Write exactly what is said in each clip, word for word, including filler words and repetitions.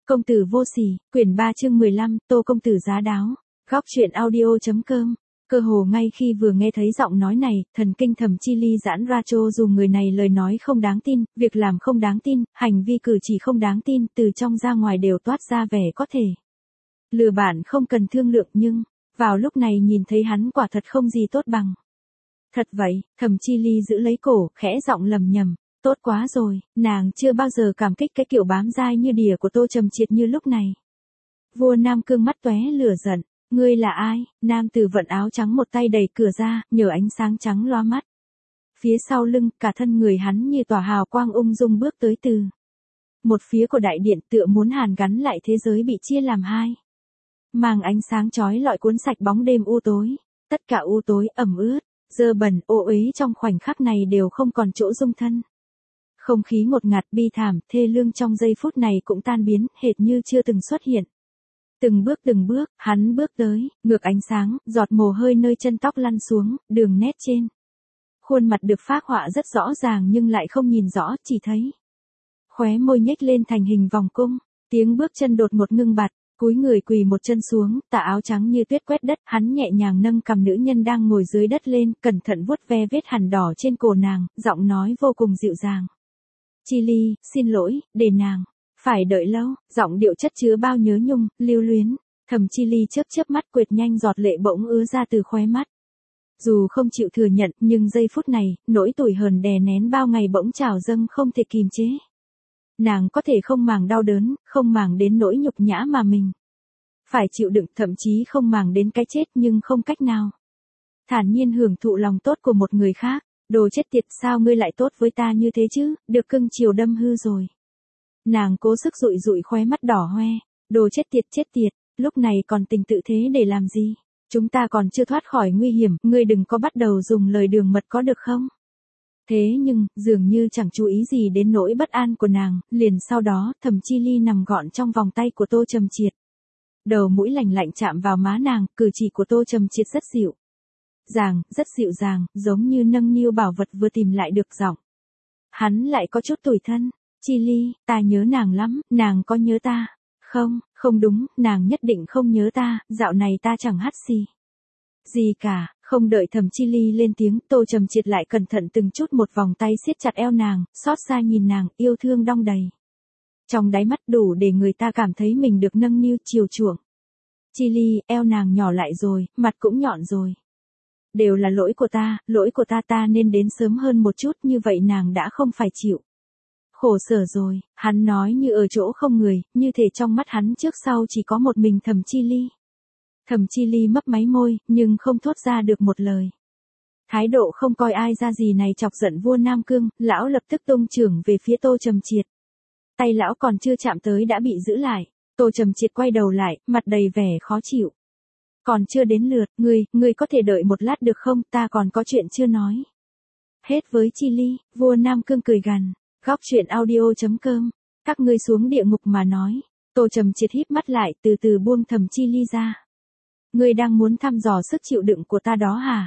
Công tử vô sỉ, quyển ba chương mười lăm, Tô công tử giá đáo. Góc truyện audio.com. Cơ hồ ngay khi vừa nghe thấy giọng nói này, thần kinh Thẩm Chi Ly giãn ra trô dù người này lời nói không đáng tin, việc làm không đáng tin, hành vi cử chỉ không đáng tin, từ trong ra ngoài đều toát ra vẻ có thể lừa bạn không cần thương lượng, nhưng vào lúc này nhìn thấy hắn quả thật không gì tốt bằng. Thật vậy, Thẩm Chi Ly giữ lấy cổ, khẽ giọng lầm nhầm. Tốt quá rồi, nàng chưa bao giờ cảm kích cái kiểu bám dai như đỉa của Tô Trầm Triệt như lúc này. Vua Nam Cương mắt tóe lửa giận, ngươi là ai? Nam tử vận áo trắng một tay đẩy cửa ra, nhờ ánh sáng trắng loa mắt. Phía sau lưng, cả thân người hắn như tỏa hào quang ung dung bước tới từ một phía của đại điện, tựa muốn hàn gắn lại thế giới bị chia làm hai. Màng ánh sáng chói lọi cuốn sạch bóng đêm u tối, tất cả u tối ẩm ướt, dơ bẩn, ô uế trong khoảnh khắc này đều không còn chỗ dung thân. Không khí ngột ngạt bi thảm, thê lương trong giây phút này cũng tan biến, hệt như chưa từng xuất hiện. Từng bước từng bước, hắn bước tới, ngược ánh sáng, giọt mồ hôi nơi chân tóc lăn xuống, đường nét trên khuôn mặt được phác họa rất rõ ràng nhưng lại không nhìn rõ, chỉ thấy khóe môi nhếch lên thành hình vòng cung. Tiếng bước chân đột ngột ngưng bặt, cúi người quỳ một chân xuống, tà áo trắng như tuyết quét đất, hắn nhẹ nhàng nâng cầm nữ nhân đang ngồi dưới đất lên, cẩn thận vuốt ve vết hằn đỏ trên cổ nàng, giọng nói vô cùng dịu dàng. Chi Ly, xin lỗi, để nàng phải đợi lâu, giọng điệu chất chứa bao nhớ nhung, lưu luyến. Thẩm Chi Ly chớp chớp mắt, quệt nhanh giọt lệ bỗng ứa ra từ khóe mắt. Dù không chịu thừa nhận, nhưng giây phút này, nỗi tủi hờn đè nén bao ngày bỗng trào dâng không thể kìm chế. Nàng có thể không màng đau đớn, không màng đến nỗi nhục nhã mà mình phải chịu đựng, thậm chí không màng đến cái chết, nhưng không cách nào thản nhiên hưởng thụ lòng tốt của một người khác. Đồ chết tiệt, sao ngươi lại tốt với ta như thế chứ, được cưng chiều đâm hư rồi. Nàng cố sức dụi dụi khóe mắt đỏ hoe. Đồ chết tiệt, chết tiệt, lúc này còn tình tự thế để làm gì? Chúng ta còn chưa thoát khỏi nguy hiểm, ngươi đừng có bắt đầu dùng lời đường mật có được không? Thế nhưng, dường như chẳng chú ý gì đến nỗi bất an của nàng, liền sau đó, Thẩm Chi Ly nằm gọn trong vòng tay của Tô Trầm Triệt. Đầu mũi lạnh lạnh chạm vào má nàng, cử chỉ của Tô Trầm Triệt rất dịu dàng, rất dịu dàng, giống như nâng niu bảo vật vừa tìm lại được giọng. Hắn lại có chút tủi thân. Chi Ly, ta nhớ nàng lắm, nàng có nhớ ta? Không, không đúng, nàng nhất định không nhớ ta, dạo này ta chẳng hắt xì gì cả. Không đợi Thẩm Chi Ly lên tiếng, Tô Trầm Triệt lại cẩn thận từng chút một vòng tay siết chặt eo nàng, xót xa nhìn nàng, yêu thương đong đầy trong đáy mắt, đủ để người ta cảm thấy mình được nâng niu chiều chuộng. Chi Ly, eo nàng nhỏ lại rồi, mặt cũng nhọn rồi. Đều là lỗi của ta, lỗi của ta, ta nên đến sớm hơn một chút, như vậy nàng đã không phải chịu khổ sở rồi. Hắn nói như ở chỗ không người, như thể trong mắt hắn trước sau chỉ có một mình Thẩm Chi Ly. Thẩm Chi Ly mấp máy môi, nhưng không thốt ra được một lời. Thái độ không coi ai ra gì này chọc giận vua Nam Cương, lão lập tức tung chưởng về phía Tô Trầm Triệt. Tay lão còn chưa chạm tới đã bị giữ lại. Tô Trầm Triệt quay đầu lại, mặt đầy vẻ khó chịu. Còn chưa đến lượt, ngươi, ngươi có thể đợi một lát được không, ta còn có chuyện chưa nói hết với Chi Ly. Vua Nam Cương cười gằn. Góc truyện audio.com. Các ngươi xuống địa ngục mà nói. Tô Trầm Triệt híp mắt lại, từ từ buông Thẩm Chi Ly ra. Ngươi đang muốn thăm dò sức chịu đựng của ta đó hả?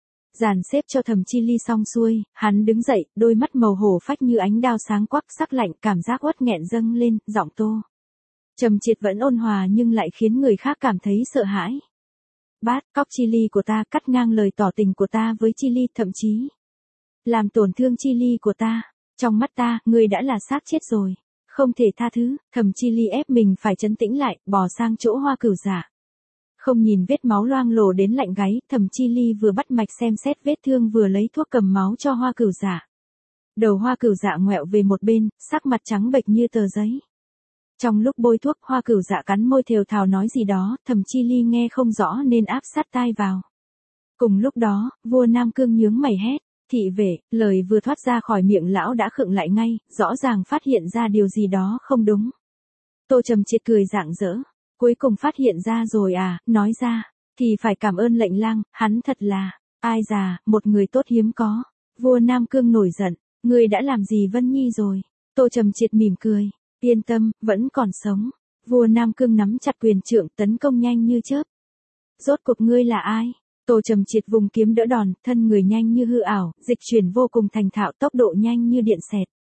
Dàn xếp cho Thẩm Chi Ly xong xuôi, hắn đứng dậy, đôi mắt màu hổ phách như ánh đao sáng quắc, sắc lạnh, cảm giác uất nghẹn dâng lên, giọng Tô Trầm Triệt vẫn ôn hòa nhưng lại khiến người khác cảm thấy sợ hãi. Bát, cóc Chi Ly của ta, cắt ngang lời tỏ tình của ta với Chi Ly, thậm chí làm tổn thương Chi Ly của ta. Trong mắt ta, ngươi đã là xác chết rồi, không thể tha thứ. Thẩm Chi Ly ép mình phải trấn tĩnh lại, bò sang chỗ Hoa Cửu Dạ. Không nhìn vết máu loang lổ đến lạnh gáy, Thẩm Chi Ly vừa bắt mạch xem xét vết thương vừa lấy thuốc cầm máu cho Hoa Cửu Dạ. Đầu Hoa Cửu Dạ ngoẹo về một bên, sắc mặt trắng bệch như tờ giấy. Trong lúc bôi thuốc, Hoa Cửu Dạ cắn môi thều thào nói gì đó, Thẩm Chi Ly nghe không rõ nên áp sát tai vào. Cùng lúc đó, vua Nam Cương nhướng mày hét. Thị vệ, lời vừa thoát ra khỏi miệng lão đã khựng lại ngay, rõ ràng phát hiện ra điều gì đó không đúng. Tô Trầm Triệt cười rạng rỡ. Cuối cùng phát hiện ra rồi à, nói ra thì phải cảm ơn lệnh lang, hắn thật là ai già, một người tốt hiếm có. Vua Nam Cương nổi giận. Ngươi đã làm gì Vân Nhi rồi? Tô Trầm Triệt mỉm cười. Yên tâm, vẫn còn sống. Vua Nam Cương nắm chặt quyền trượng, tấn công nhanh như chớp. Rốt cuộc ngươi là ai? Tô Trầm Triệt vùng kiếm đỡ đòn, thân người nhanh như hư ảo, dịch chuyển vô cùng thành thạo, tốc độ nhanh như điện xẹt.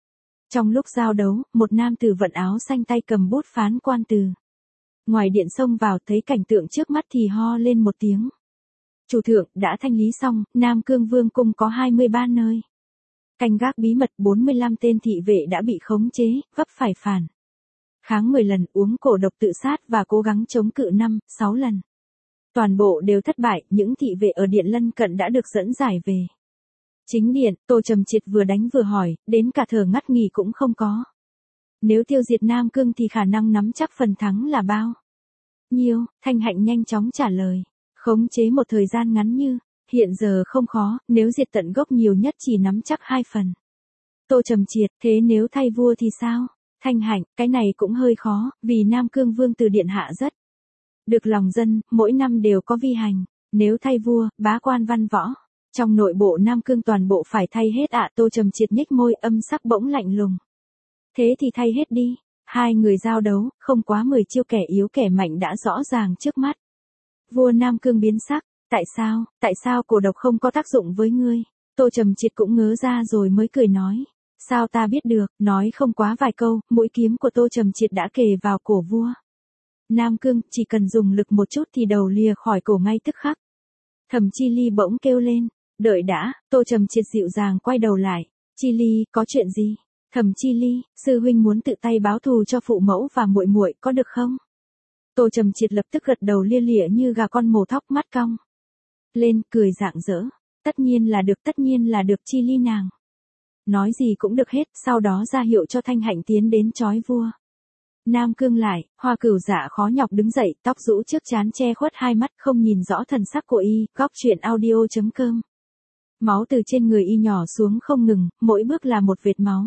Trong lúc giao đấu, một nam tử vận áo xanh tay cầm bút phán quan từ ngoài điện xông vào, thấy cảnh tượng trước mắt thì ho lên một tiếng. Chủ thượng, đã thanh lý xong, Nam Cương Vương cung có hai mươi ba nơi canh gác bí mật, bốn mươi lăm tên thị vệ đã bị khống chế, vấp phải phản kháng mười lần, uống cổ độc tự sát và cố gắng chống cự năm, sáu lần. Toàn bộ đều thất bại, những thị vệ ở điện lân cận đã được dẫn giải về chính điện. Tô Trầm Triệt vừa đánh vừa hỏi, đến cả thở ngắt nghỉ cũng không có. Nếu tiêu diệt Nam Cương thì khả năng nắm chắc phần thắng là bao nhiêu? Thanh Hạnh nhanh chóng trả lời. Khống chế một thời gian ngắn như hiện giờ không khó, nếu diệt tận gốc nhiều nhất chỉ nắm chắc hai phần. Tô Trầm Triệt, thế nếu thay vua thì sao? Thanh Hạnh, cái này cũng hơi khó, vì Nam Cương Vương từ điện hạ rất được lòng dân, mỗi năm đều có vi hành. Nếu thay vua, bá quan văn võ trong nội bộ Nam Cương toàn bộ phải thay hết ạ. À, Tô Trầm Triệt nhếch môi, âm sắc bỗng lạnh lùng. Thế thì thay hết đi. Hai người giao đấu, không quá mười chiêu, kẻ yếu kẻ mạnh đã rõ ràng trước mắt. Vua Nam Cương biến sắc, tại sao, tại sao cổ độc không có tác dụng với ngươi? Tô Trầm Triệt cũng ngớ ra rồi mới cười nói. Sao ta biết được, nói không quá vài câu, mũi kiếm của Tô Trầm Triệt đã kề vào cổ vua Nam Cương, chỉ cần dùng lực một chút thì đầu lìa khỏi cổ ngay tức khắc. Thẩm Chi Ly bỗng kêu lên, đợi đã. Tô Trầm Triệt dịu dàng quay đầu lại. Chi Ly, có chuyện gì? Thẩm Chi Ly, sư huynh muốn tự tay báo thù cho phụ mẫu và muội muội, có được không? Tô Trầm Triệt lập tức gật đầu lia lịa như gà con mổ thóc, mắt cong lên, cười rạng rỡ. Tất nhiên là được, tất nhiên là được. Chi Ly nàng nói gì cũng được hết, sau đó ra hiệu cho Thanh Hạnh tiến đến trói vua Nam Cương lại. Hoa Cửu Dạ khó nhọc đứng dậy, tóc rũ trước trán che khuất hai mắt, không nhìn rõ thần sắc của y. Góc truyện audio chấm com. Máu từ trên người y nhỏ xuống không ngừng, mỗi bước là một vệt máu.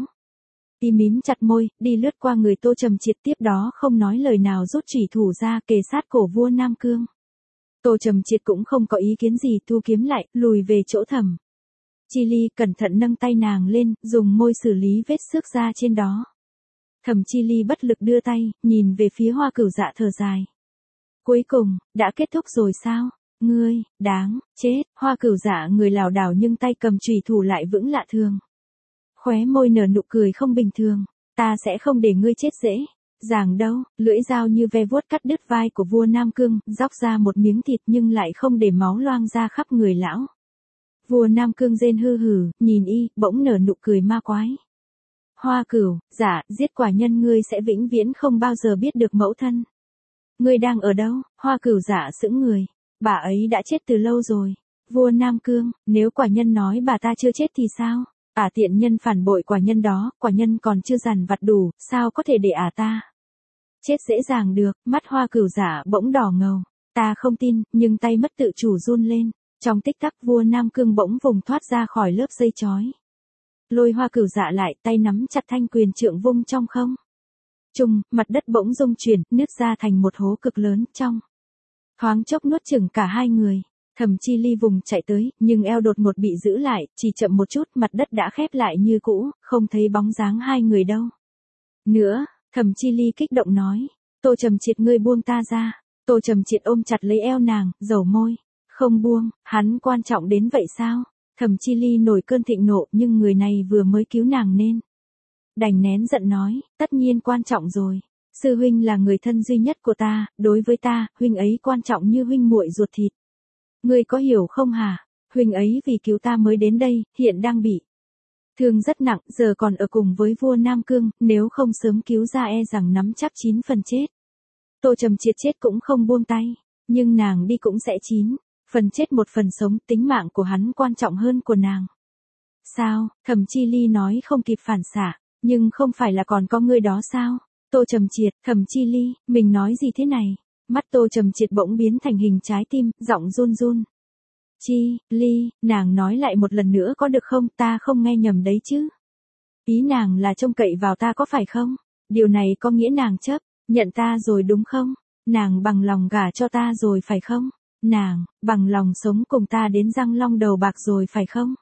Y mím chặt môi, đi lướt qua người Tô Trầm Triệt, tiếp đó không nói lời nào rút chủy thủ ra kề sát cổ vua Nam Cương. Tô Trầm Triệt cũng không có ý kiến gì, thu kiếm lại, lùi về chỗ Thẩm Chi Ly, cẩn thận nâng tay nàng lên, dùng môi xử lý vết xước ra trên đó. Thẩm Chi Ly bất lực đưa tay, nhìn về phía Hoa Cửu Dạ thở dài. Cuối cùng, đã kết thúc rồi sao? Ngươi, đáng chết. Hoa Cửu Dạ người lảo đảo nhưng tay cầm chủy thủ lại vững lạ thường. Khóe môi nở nụ cười không bình thường. Ta sẽ không để ngươi chết dễ dàng đâu. Lưỡi dao như ve vuốt cắt đứt vai của vua Nam Cương, róc ra một miếng thịt nhưng lại không để máu loang ra khắp người lão. Vua Nam Cương rên hư hử, nhìn y, bỗng nở nụ cười ma quái. Hoa Cửu Dạ, giết quả nhân ngươi sẽ vĩnh viễn không bao giờ biết được mẫu thân ngươi đang ở đâu. Hoa Cửu Dạ sững người. Bà ấy đã chết từ lâu rồi. Vua Nam Cương, nếu quả nhân nói bà ta chưa chết thì sao? Ả tiện nhân phản bội quả nhân đó, quả nhân còn chưa dằn vặt đủ, sao có thể để ả ta chết dễ dàng được? Mắt Hoa Cửu Dạ bỗng đỏ ngầu. Ta không tin, nhưng tay mất tự chủ run lên. Trong tích tắc vua Nam Cương bỗng vùng thoát ra khỏi lớp dây chói. Lôi Hoa Cửu Dạ lại, tay nắm chặt thanh quyền trượng vung trong không trung, mặt đất bỗng rung chuyển, nứt ra thành một hố cực lớn, trong thoáng chốc nuốt chửng cả hai người. Thẩm Chi Ly vùng chạy tới, nhưng eo đột ngột bị giữ lại, chỉ chậm một chút, mặt đất đã khép lại như cũ, không thấy bóng dáng hai người đâu nữa. Thẩm Chi Ly kích động nói, Tô Trầm Triệt, ngươi buông ta ra. Tô Trầm Triệt ôm chặt lấy eo nàng, dầu môi, không buông. Hắn quan trọng đến vậy sao? Thẩm Chi Ly nổi cơn thịnh nộ, nhưng người này vừa mới cứu nàng nên đành nén giận nói, tất nhiên quan trọng rồi. Sư huynh là người thân duy nhất của ta, đối với ta, huynh ấy quan trọng như huynh muội ruột thịt. Ngươi có hiểu không hả? Huynh ấy vì cứu ta mới đến đây, hiện đang bị thương rất nặng, giờ còn ở cùng với vua Nam Cương, nếu không sớm cứu ra e rằng nắm chắc chín phần chết. Tô Trầm Triệt chết cũng không buông tay, nhưng nàng đi cũng sẽ chín phần chết một phần sống, tính mạng của hắn quan trọng hơn của nàng. Sao? Thẩm Chi Ly nói không kịp phản xạ, nhưng không phải là còn có ngươi đó sao? Tô Trầm Triệt, Thẩm Chi Ly, mình nói gì thế này? Mắt Tô Trầm Triệt bỗng biến thành hình trái tim, giọng run run. Chi Ly, nàng nói lại một lần nữa có được không? Ta không nghe nhầm đấy chứ? Ý nàng là trông cậy vào ta có phải không? Điều này có nghĩa nàng chấp nhận ta rồi đúng không? Nàng bằng lòng gả cho ta rồi phải không? Nàng bằng lòng sống cùng ta đến răng long đầu bạc rồi phải không?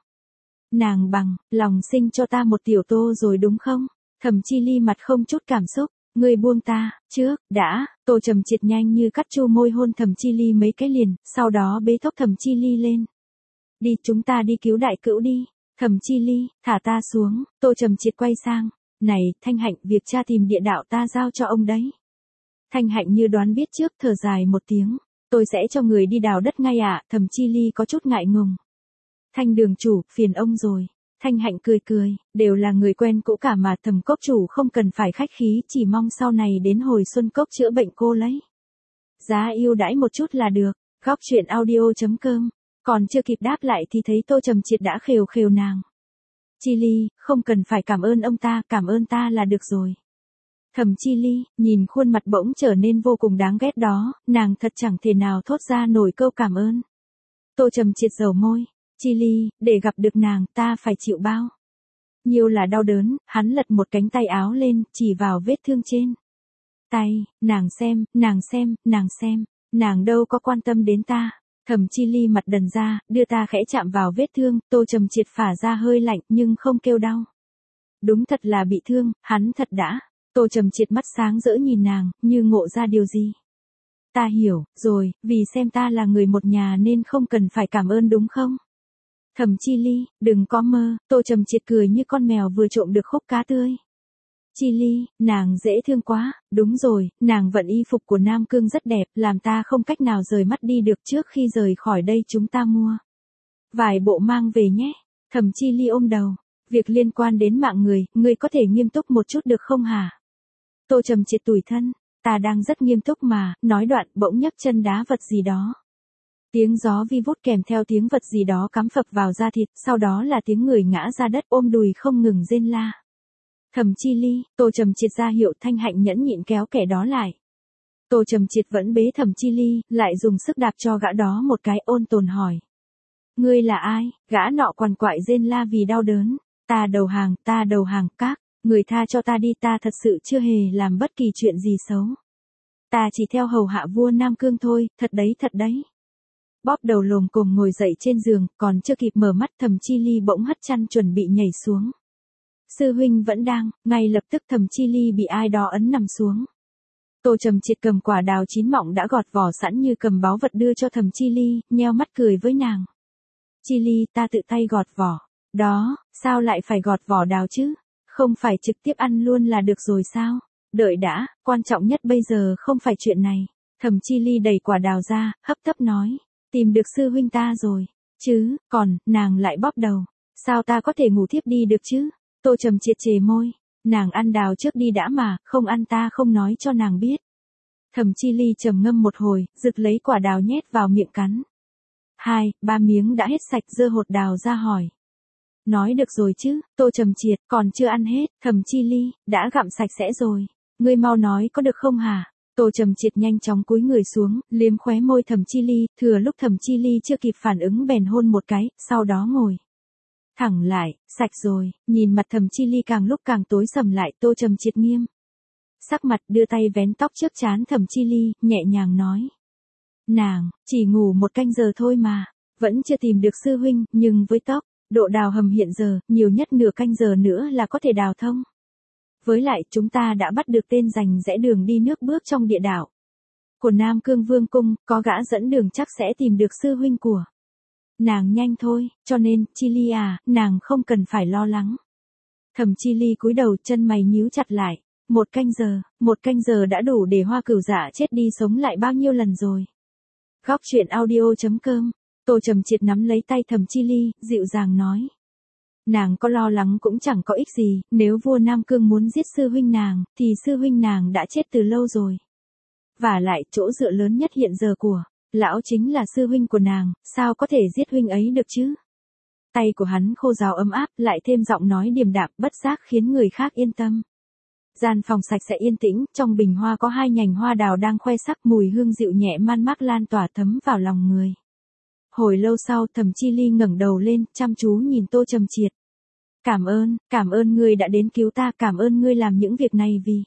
Nàng bằng lòng sinh cho ta một tiểu Tô rồi đúng không? Thẩm Chi Ly mặt không chút cảm xúc. Ngươi buông ta trước đã. Tô Trầm Triệt nhanh như cắt chu môi hôn Thẩm Chi Ly mấy cái liền, sau đó bế tóc Thẩm Chi Ly lên. Đi, chúng ta đi cứu đại cữu đi. Thẩm Chi Ly, thả ta xuống. Tô Trầm Triệt quay sang, Này, Thanh Hạnh, việc tra tìm địa đạo ta giao cho ông đấy. Thanh Hạnh như đoán biết trước, thở dài một tiếng. Tôi sẽ cho người đi đào đất ngay ạ, à, Thẩm Chi Ly có chút ngại ngùng. Thanh đường chủ, phiền ông rồi. Thanh Hạnh cười cười, đều là người quen cũ cả mà, Thẩm cốc chủ không cần phải khách khí, chỉ mong sau này đến hồi xuân cốc chữa bệnh cô lấy giá ưu đãi một chút là được. Góc truyện audio chấm com. Còn chưa kịp đáp lại thì thấy Tô Trầm Triệt đã khều khều nàng. Chi Ly, không cần phải cảm ơn ông ta, cảm ơn ta là được rồi. Thẩm Chi Ly, nhìn khuôn mặt bỗng trở nên vô cùng đáng ghét đó, nàng thật chẳng thể nào thốt ra nổi câu cảm ơn. Tô Trầm Triệt dầu môi. Chi Ly, để gặp được nàng, ta phải chịu bao nhiêu là đau đớn, hắn lật một cánh tay áo lên, chỉ vào vết thương trên tay, nàng xem, nàng xem, nàng xem, nàng đâu có quan tâm đến ta. Thẩm Chi Ly mặt đần ra, đưa ta khẽ chạm vào vết thương, Tô Trầm Triệt phả ra hơi lạnh nhưng không kêu đau. Đúng thật là bị thương, hắn thật đã. Tô Trầm Triệt mắt sáng rỡ nhìn nàng, như ngộ ra điều gì. Ta hiểu, rồi, vì xem ta là người một nhà nên không cần phải cảm ơn đúng không? Thẩm Chi Ly, đừng có mơ, Tô Trầm Triệt cười như con mèo vừa trộm được khúc cá tươi. Chi Ly, nàng dễ thương quá, đúng rồi, nàng vận y phục của Nam Cương rất đẹp, làm ta không cách nào rời mắt đi được. Trước khi rời khỏi đây chúng ta mua vài bộ mang về nhé. Thẩm Chi Ly ôm đầu, việc liên quan đến mạng người, ngươi có thể nghiêm túc một chút được không hả? Tô Trầm Triệt tủi thân, ta đang rất nghiêm túc mà, nói đoạn bỗng nhấc chân đá vật gì đó. Tiếng gió vi vút kèm theo tiếng vật gì đó cắm phập vào da thịt, sau đó là tiếng người ngã ra đất ôm đùi không ngừng rên la. Thẩm Chi Ly, Tô Trầm Triệt ra hiệu. Thanh Hạnh nhẫn nhịn kéo kẻ đó lại. Tô Trầm Triệt vẫn bế Thẩm Chi Ly, lại dùng sức đạp cho gã đó một cái, ôn tồn hỏi. Ngươi là ai? Gã nọ quằn quại rên la vì đau đớn. Ta đầu hàng, ta đầu hàng, các người tha cho ta đi, ta thật sự chưa hề làm bất kỳ chuyện gì xấu. Ta chỉ theo hầu hạ vua Nam Cương thôi, thật đấy thật đấy. Bóp đầu lồm cồm ngồi dậy trên giường, còn chưa kịp mở mắt Thẩm Chi Ly bỗng hất chăn chuẩn bị nhảy xuống. Sư huynh vẫn đang, ngay lập tức Thẩm Chi Ly bị ai đó ấn nằm xuống. Tô Trầm Triệt cầm quả đào chín mọng đã gọt vỏ sẵn như cầm báu vật đưa cho Thẩm Chi Ly, nheo mắt cười với nàng. Chi Ly, ta tự tay gọt vỏ. Đó, sao lại phải gọt vỏ đào chứ? Không phải trực tiếp ăn luôn là được rồi sao? Đợi đã, quan trọng nhất bây giờ không phải chuyện này. Thẩm Chi Ly đẩy quả đào ra, hấp tấp nói. Tìm được sư huynh ta rồi. Chứ, còn, nàng lại bóp đầu. Sao ta có thể ngủ thiếp đi được chứ? Tô Trầm Triệt chề môi. Nàng ăn đào trước đi đã mà, không ăn ta không nói cho nàng biết. Thẩm Chi Ly trầm ngâm một hồi, rực lấy quả đào nhét vào miệng cắn. Hai, ba miếng đã hết sạch, giơ hột đào ra hỏi. Nói được rồi chứ, Tô Trầm Triệt, còn chưa ăn hết. Thẩm Chi Ly, đã gặm sạch sẽ rồi. Ngươi mau nói có được không hả? Tô Trầm Triệt nhanh chóng cúi người xuống, liếm khóe môi Thẩm Chi Ly, thừa lúc Thẩm Chi Ly chưa kịp phản ứng bèn hôn một cái, sau đó ngồi thẳng lại. Sạch rồi. Nhìn mặt Thẩm Chi Ly càng lúc càng tối sầm lại, Tô Trầm Triệt nghiêm sắc mặt, đưa tay vén tóc trước trán Thẩm Chi Ly, nhẹ nhàng nói. Nàng, chỉ ngủ một canh giờ thôi mà, vẫn chưa tìm được sư huynh, nhưng với tốc độ đào hầm hiện giờ, nhiều nhất nửa canh giờ nữa là có thể đào thông. Với lại, chúng ta đã bắt được tên giành rẽ đường đi nước bước trong địa đạo của Nam Cương Vương Cung, có gã dẫn đường chắc sẽ tìm được sư huynh của nàng nhanh thôi, cho nên, Chi Ly à, nàng không cần phải lo lắng. Thẩm Chi Ly cúi đầu, chân mày nhíu chặt lại. Một canh giờ, một canh giờ đã đủ để Hoa Cửu Dạ chết đi sống lại bao nhiêu lần rồi. Góc truyện audio chấm com. Tô Trầm Triệt nắm lấy tay Thẩm Chi Ly, dịu dàng nói. Nàng có lo lắng cũng chẳng có ích gì, nếu vua Nam Cương muốn giết sư huynh nàng, thì sư huynh nàng đã chết từ lâu rồi. Và lại, chỗ dựa lớn nhất hiện giờ của lão chính là sư huynh của nàng, sao có thể giết huynh ấy được chứ? Tay của hắn khô ráo ấm áp, lại thêm giọng nói điềm đạm, bất giác khiến người khác yên tâm. Gian phòng sạch sẽ yên tĩnh, trong bình hoa có hai nhành hoa đào đang khoe sắc, mùi hương dịu nhẹ man mác lan tỏa thấm vào lòng người. Hồi lâu sau, Thẩm Chi Ly ngẩng đầu lên, chăm chú nhìn Tô Trầm Triệt. Cảm ơn, cảm ơn ngươi đã đến cứu ta, cảm ơn ngươi làm những việc này vì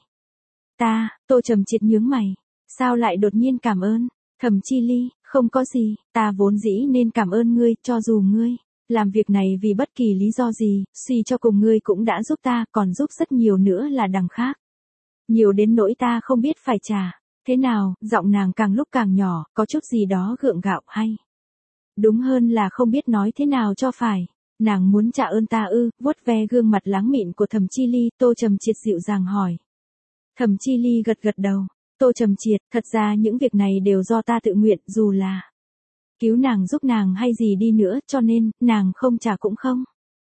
ta. Tô Trầm Triệt nhướng mày. Sao lại đột nhiên cảm ơn? Thẩm Chi Ly, không có gì, ta vốn dĩ nên cảm ơn ngươi, cho dù ngươi làm việc này vì bất kỳ lý do gì, suy cho cùng ngươi cũng đã giúp ta, còn giúp rất nhiều nữa là đằng khác. Nhiều đến nỗi ta không biết phải trả. Thế nào? Giọng nàng càng lúc càng nhỏ, có chút gì đó gượng gạo hay. Đúng hơn là không biết nói thế nào cho phải. Nàng muốn trả ơn ta ư? Vuốt ve gương mặt láng mịn của Thẩm Chi Ly, Tô Trầm Triệt dịu dàng hỏi. Thẩm Chi Ly gật gật đầu. Tô Trầm Triệt, thật ra những việc này đều do ta tự nguyện, dù là cứu nàng giúp nàng hay gì đi nữa, cho nên, nàng không trả cũng không.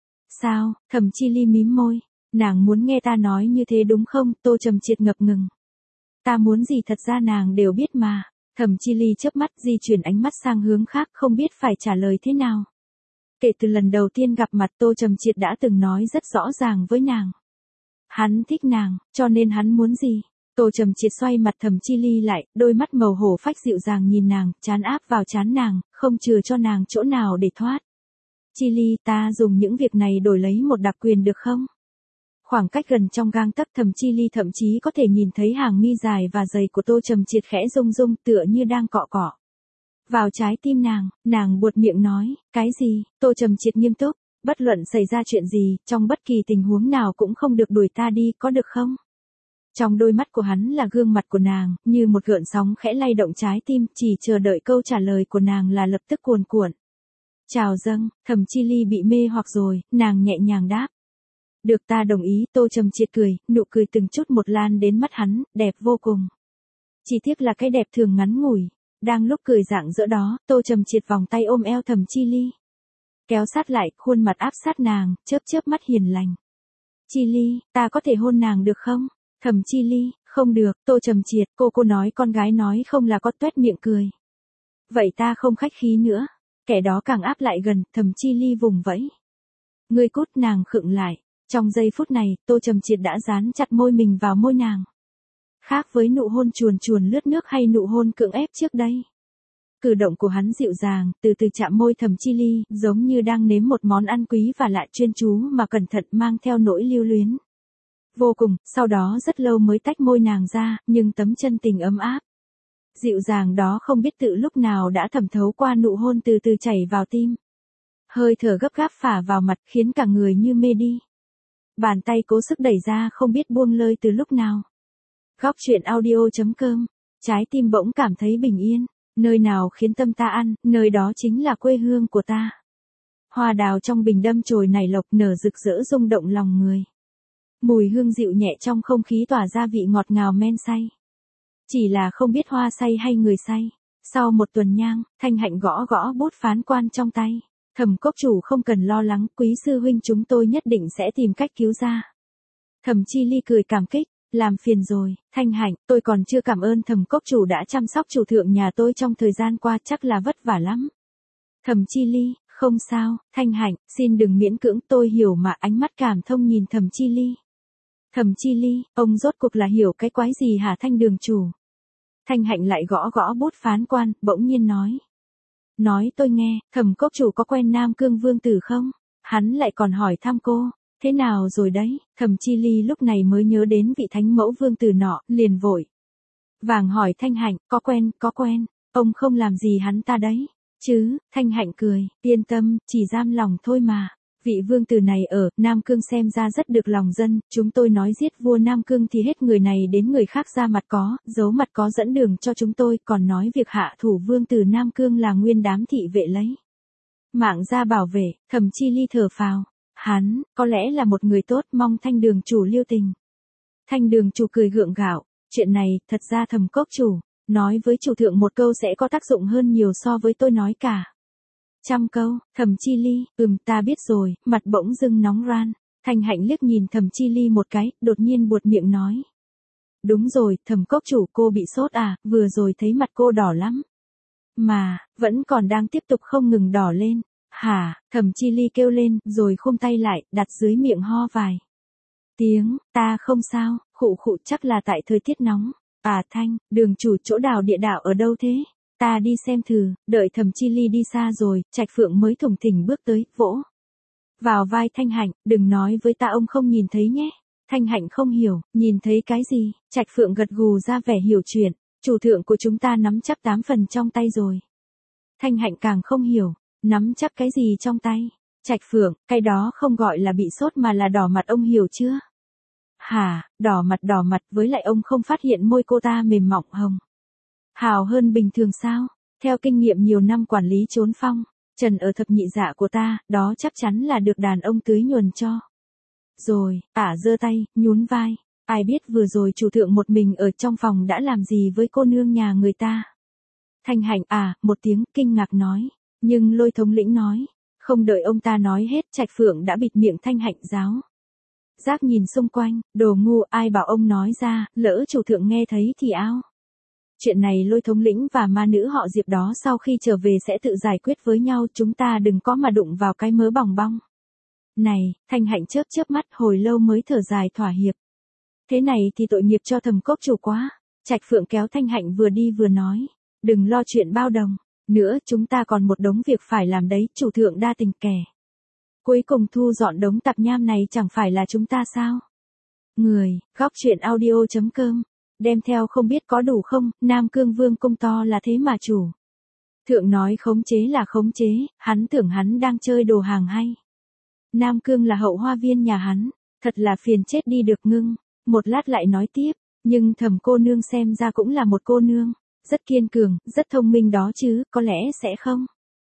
Sao? Thẩm Chi Ly mím môi. Nàng muốn nghe ta nói như thế đúng không? Tô Trầm Triệt ngập ngừng. Ta muốn gì thật ra nàng đều biết mà. Thẩm Chi Ly chớp mắt di chuyển ánh mắt sang hướng khác, không biết phải trả lời thế nào. Kể từ lần đầu tiên gặp mặt, Tô Trầm Triệt đã từng nói rất rõ ràng với nàng. Hắn thích nàng, cho nên hắn muốn gì? Tô Trầm Triệt xoay mặt Thẩm Chi Ly lại, đôi mắt màu hổ phách dịu dàng nhìn nàng, trán áp vào trán nàng, không chừa cho nàng chỗ nào để thoát. Chi Ly, ta dùng những việc này đổi lấy một đặc quyền được không? Khoảng cách gần trong gang tấc, Thẩm Chi Ly thậm chí có thể nhìn thấy hàng mi dài và dày của Tô Trầm Triệt khẽ rung rung, tựa như đang cọ cọ vào trái tim nàng. Nàng buột miệng nói, cái gì? Tô Trầm Triệt nghiêm túc, bất luận xảy ra chuyện gì, trong bất kỳ tình huống nào cũng không được đuổi ta đi, có được không? Trong đôi mắt của hắn là gương mặt của nàng, như một gợn sóng khẽ lay động trái tim, chỉ chờ đợi câu trả lời của nàng là lập tức cuồn cuộn. Chào dâng. Thẩm Chi Ly bị mê hoặc rồi, nàng nhẹ nhàng đáp. Được, ta đồng ý. Tô Trầm Triệt cười, nụ cười từng chút một lan đến mắt hắn, đẹp vô cùng. Chỉ tiếc là cái đẹp thường ngắn ngủi. Đang lúc cười rạng rỡ đó, Tô Trầm Triệt vòng tay ôm eo Thẩm Chi Ly, kéo sát lại, khuôn mặt áp sát nàng, chớp chớp mắt hiền lành. Chi Ly, ta có thể hôn nàng được không? Thẩm Chi Ly, không được. Tô Trầm Triệt, cô cô nói con gái nói không là có, tuét miệng cười. Vậy ta không khách khí nữa. Kẻ đó càng áp lại gần, Thẩm Chi Ly vùng vẫy. Ngươi cút. Nàng khựng lại. Trong giây phút này, Tô Trầm Triệt đã dán chặt môi mình vào môi nàng. Khác với nụ hôn chuồn chuồn lướt nước hay nụ hôn cưỡng ép trước đây. Cử động của hắn dịu dàng, từ từ chạm môi Thẩm Chi Ly, giống như đang nếm một món ăn quý và lại chuyên chú mà cẩn thận, mang theo nỗi lưu luyến vô cùng. Sau đó rất lâu mới tách môi nàng ra, nhưng tấm chân tình ấm áp, dịu dàng đó không biết tự lúc nào đã thẩm thấu qua nụ hôn từ từ chảy vào tim. Hơi thở gấp gáp phả vào mặt khiến cả người như mê đi. Bàn tay cố sức đẩy ra không biết buông lơi từ lúc nào. Góc truyện audio chấm com. Trái tim bỗng cảm thấy bình yên. Nơi nào khiến tâm ta ăn, nơi đó chính là quê hương của ta. Hoa đào trong bình đâm chồi nảy lộc nở rực rỡ rung động lòng người. Mùi hương dịu nhẹ trong không khí tỏa ra vị ngọt ngào men say. Chỉ là không biết hoa say hay người say. Sau một tuần nhang, Thanh Hạnh gõ gõ bút phán quan trong tay. Thẩm Cốc Chủ không cần lo lắng, quý sư huynh chúng tôi nhất định sẽ tìm cách cứu ra. Thẩm Chi Ly cười cảm kích, làm phiền rồi. Thanh Hạnh, tôi còn chưa cảm ơn Thẩm Cốc Chủ đã chăm sóc chủ thượng nhà tôi trong thời gian qua, chắc là vất vả lắm. Thẩm Chi Ly, không sao. Thanh Hạnh, xin đừng miễn cưỡng, tôi hiểu mà. Ánh mắt cảm thông nhìn Thẩm Chi Ly. Thẩm Chi Ly, ông rốt cuộc là hiểu cái quái gì hả Thanh đường chủ? Thanh Hạnh lại gõ gõ bút phán quan, bỗng nhiên nói. Nói tôi nghe, Thẩm Cốc Chủ có quen Nam Cương Vương Tử không? Hắn lại còn hỏi thăm cô. Thế nào rồi đấy? Thẩm Chi Ly lúc này mới nhớ đến vị thánh mẫu vương tử nọ, liền vội vàng hỏi Thanh Hạnh, có quen, có quen, ông không làm gì hắn ta đấy, chứ? Thanh Hạnh cười, yên tâm, chỉ giam lòng thôi mà. Vị vương tử này ở Nam Cương xem ra rất được lòng dân, chúng tôi nói giết vua Nam Cương thì hết người này đến người khác ra mặt có, giấu mặt có dẫn đường cho chúng tôi, còn nói việc hạ thủ vương tử Nam Cương là nguyên đám thị vệ lấy mạng ra bảo vệ. Thẩm Chi Ly thở phào. Hắn, có lẽ là một người tốt, mong Thanh đường chủ lưu tình. Thanh đường chủ cười gượng gạo, chuyện này, thật ra Thẩm Cốc Chủ, nói với chủ thượng một câu sẽ có tác dụng hơn nhiều so với tôi nói cả trăm câu. Thẩm Chi Ly, ừm ta biết rồi, mặt bỗng dưng nóng ran. Thanh Hạnh liếc nhìn Thẩm Chi Ly một cái, đột nhiên buột miệng nói. Đúng rồi, Thẩm Cốc Chủ, cô bị sốt à, vừa rồi thấy mặt cô đỏ lắm. Mà, vẫn còn đang tiếp tục không ngừng đỏ lên. Hả? Thẩm Chi Ly kêu lên, rồi khum tay lại, đặt dưới miệng ho vài tiếng. Ta không sao, khụ khụ, chắc là tại thời tiết nóng. À Thanh, đường chủ, chỗ đào địa đạo ở đâu thế? Ta đi xem thử. Đợi Thẩm Chi Ly đi xa rồi, Trạch Phượng mới thủng thỉnh bước tới, vỗ vào vai Thanh Hạnh, đừng nói với ta ông không nhìn thấy nhé. Thanh Hạnh không hiểu, nhìn thấy cái gì? Trạch Phượng gật gù ra vẻ hiểu chuyện, chủ thượng của chúng ta nắm chắc tám phần trong tay rồi. Thanh Hạnh càng không hiểu, nắm chắc cái gì trong tay? Trạch Phượng, cái đó không gọi là bị sốt mà là đỏ mặt, ông hiểu chưa? Hả? Đỏ mặt đỏ mặt, với lại ông không phát hiện môi cô ta mềm mọng hồng hào hơn bình thường sao? Theo kinh nghiệm nhiều năm quản lý trốn phong, Trần ở thập nhị dạ của ta, đó chắc chắn là được đàn ông tưới nhuần cho. Rồi, ả giơ tay, nhún vai. Ai biết vừa rồi chủ thượng một mình ở trong phòng đã làm gì với cô nương nhà người ta. Thanh Hạnh à, một tiếng kinh ngạc nói. Nhưng Lôi thống lĩnh nói. Không đợi ông ta nói hết, Trạch Phượng đã bịt miệng Thanh Hạnh giáo. Giác nhìn xung quanh, đồ ngu, ai bảo ông nói ra, lỡ chủ thượng nghe thấy thì ao. Chuyện này Lôi thống lĩnh và ma nữ họ Diệp đó sau khi trở về sẽ tự giải quyết với nhau, chúng ta đừng có mà đụng vào cái mớ bòng bong. Này, Thanh Hạnh chớp chớp mắt hồi lâu mới thở dài thỏa hiệp. Thế này thì tội nghiệp cho Thẩm Cốc chủ quá. Trạch Phượng kéo Thanh Hạnh vừa đi vừa nói. Đừng lo chuyện bao đồng. Nữa chúng ta còn một đống việc phải làm đấy, chủ thượng đa tình kẻ. Cuối cùng thu dọn đống tạp nham này chẳng phải là chúng ta sao? Người, góc chuyện audio.com. Đem theo không biết có đủ không, Nam Cương Vương cung to là thế mà chủ. Thượng nói khống chế là khống chế, hắn tưởng hắn đang chơi đồ hàng hay. Nam Cương là hậu hoa viên nhà hắn, thật là phiền chết đi được ngưng. Một lát lại nói tiếp, nhưng Thẩm cô nương xem ra cũng là một cô nương, rất kiên cường, rất thông minh đó chứ, có lẽ sẽ không.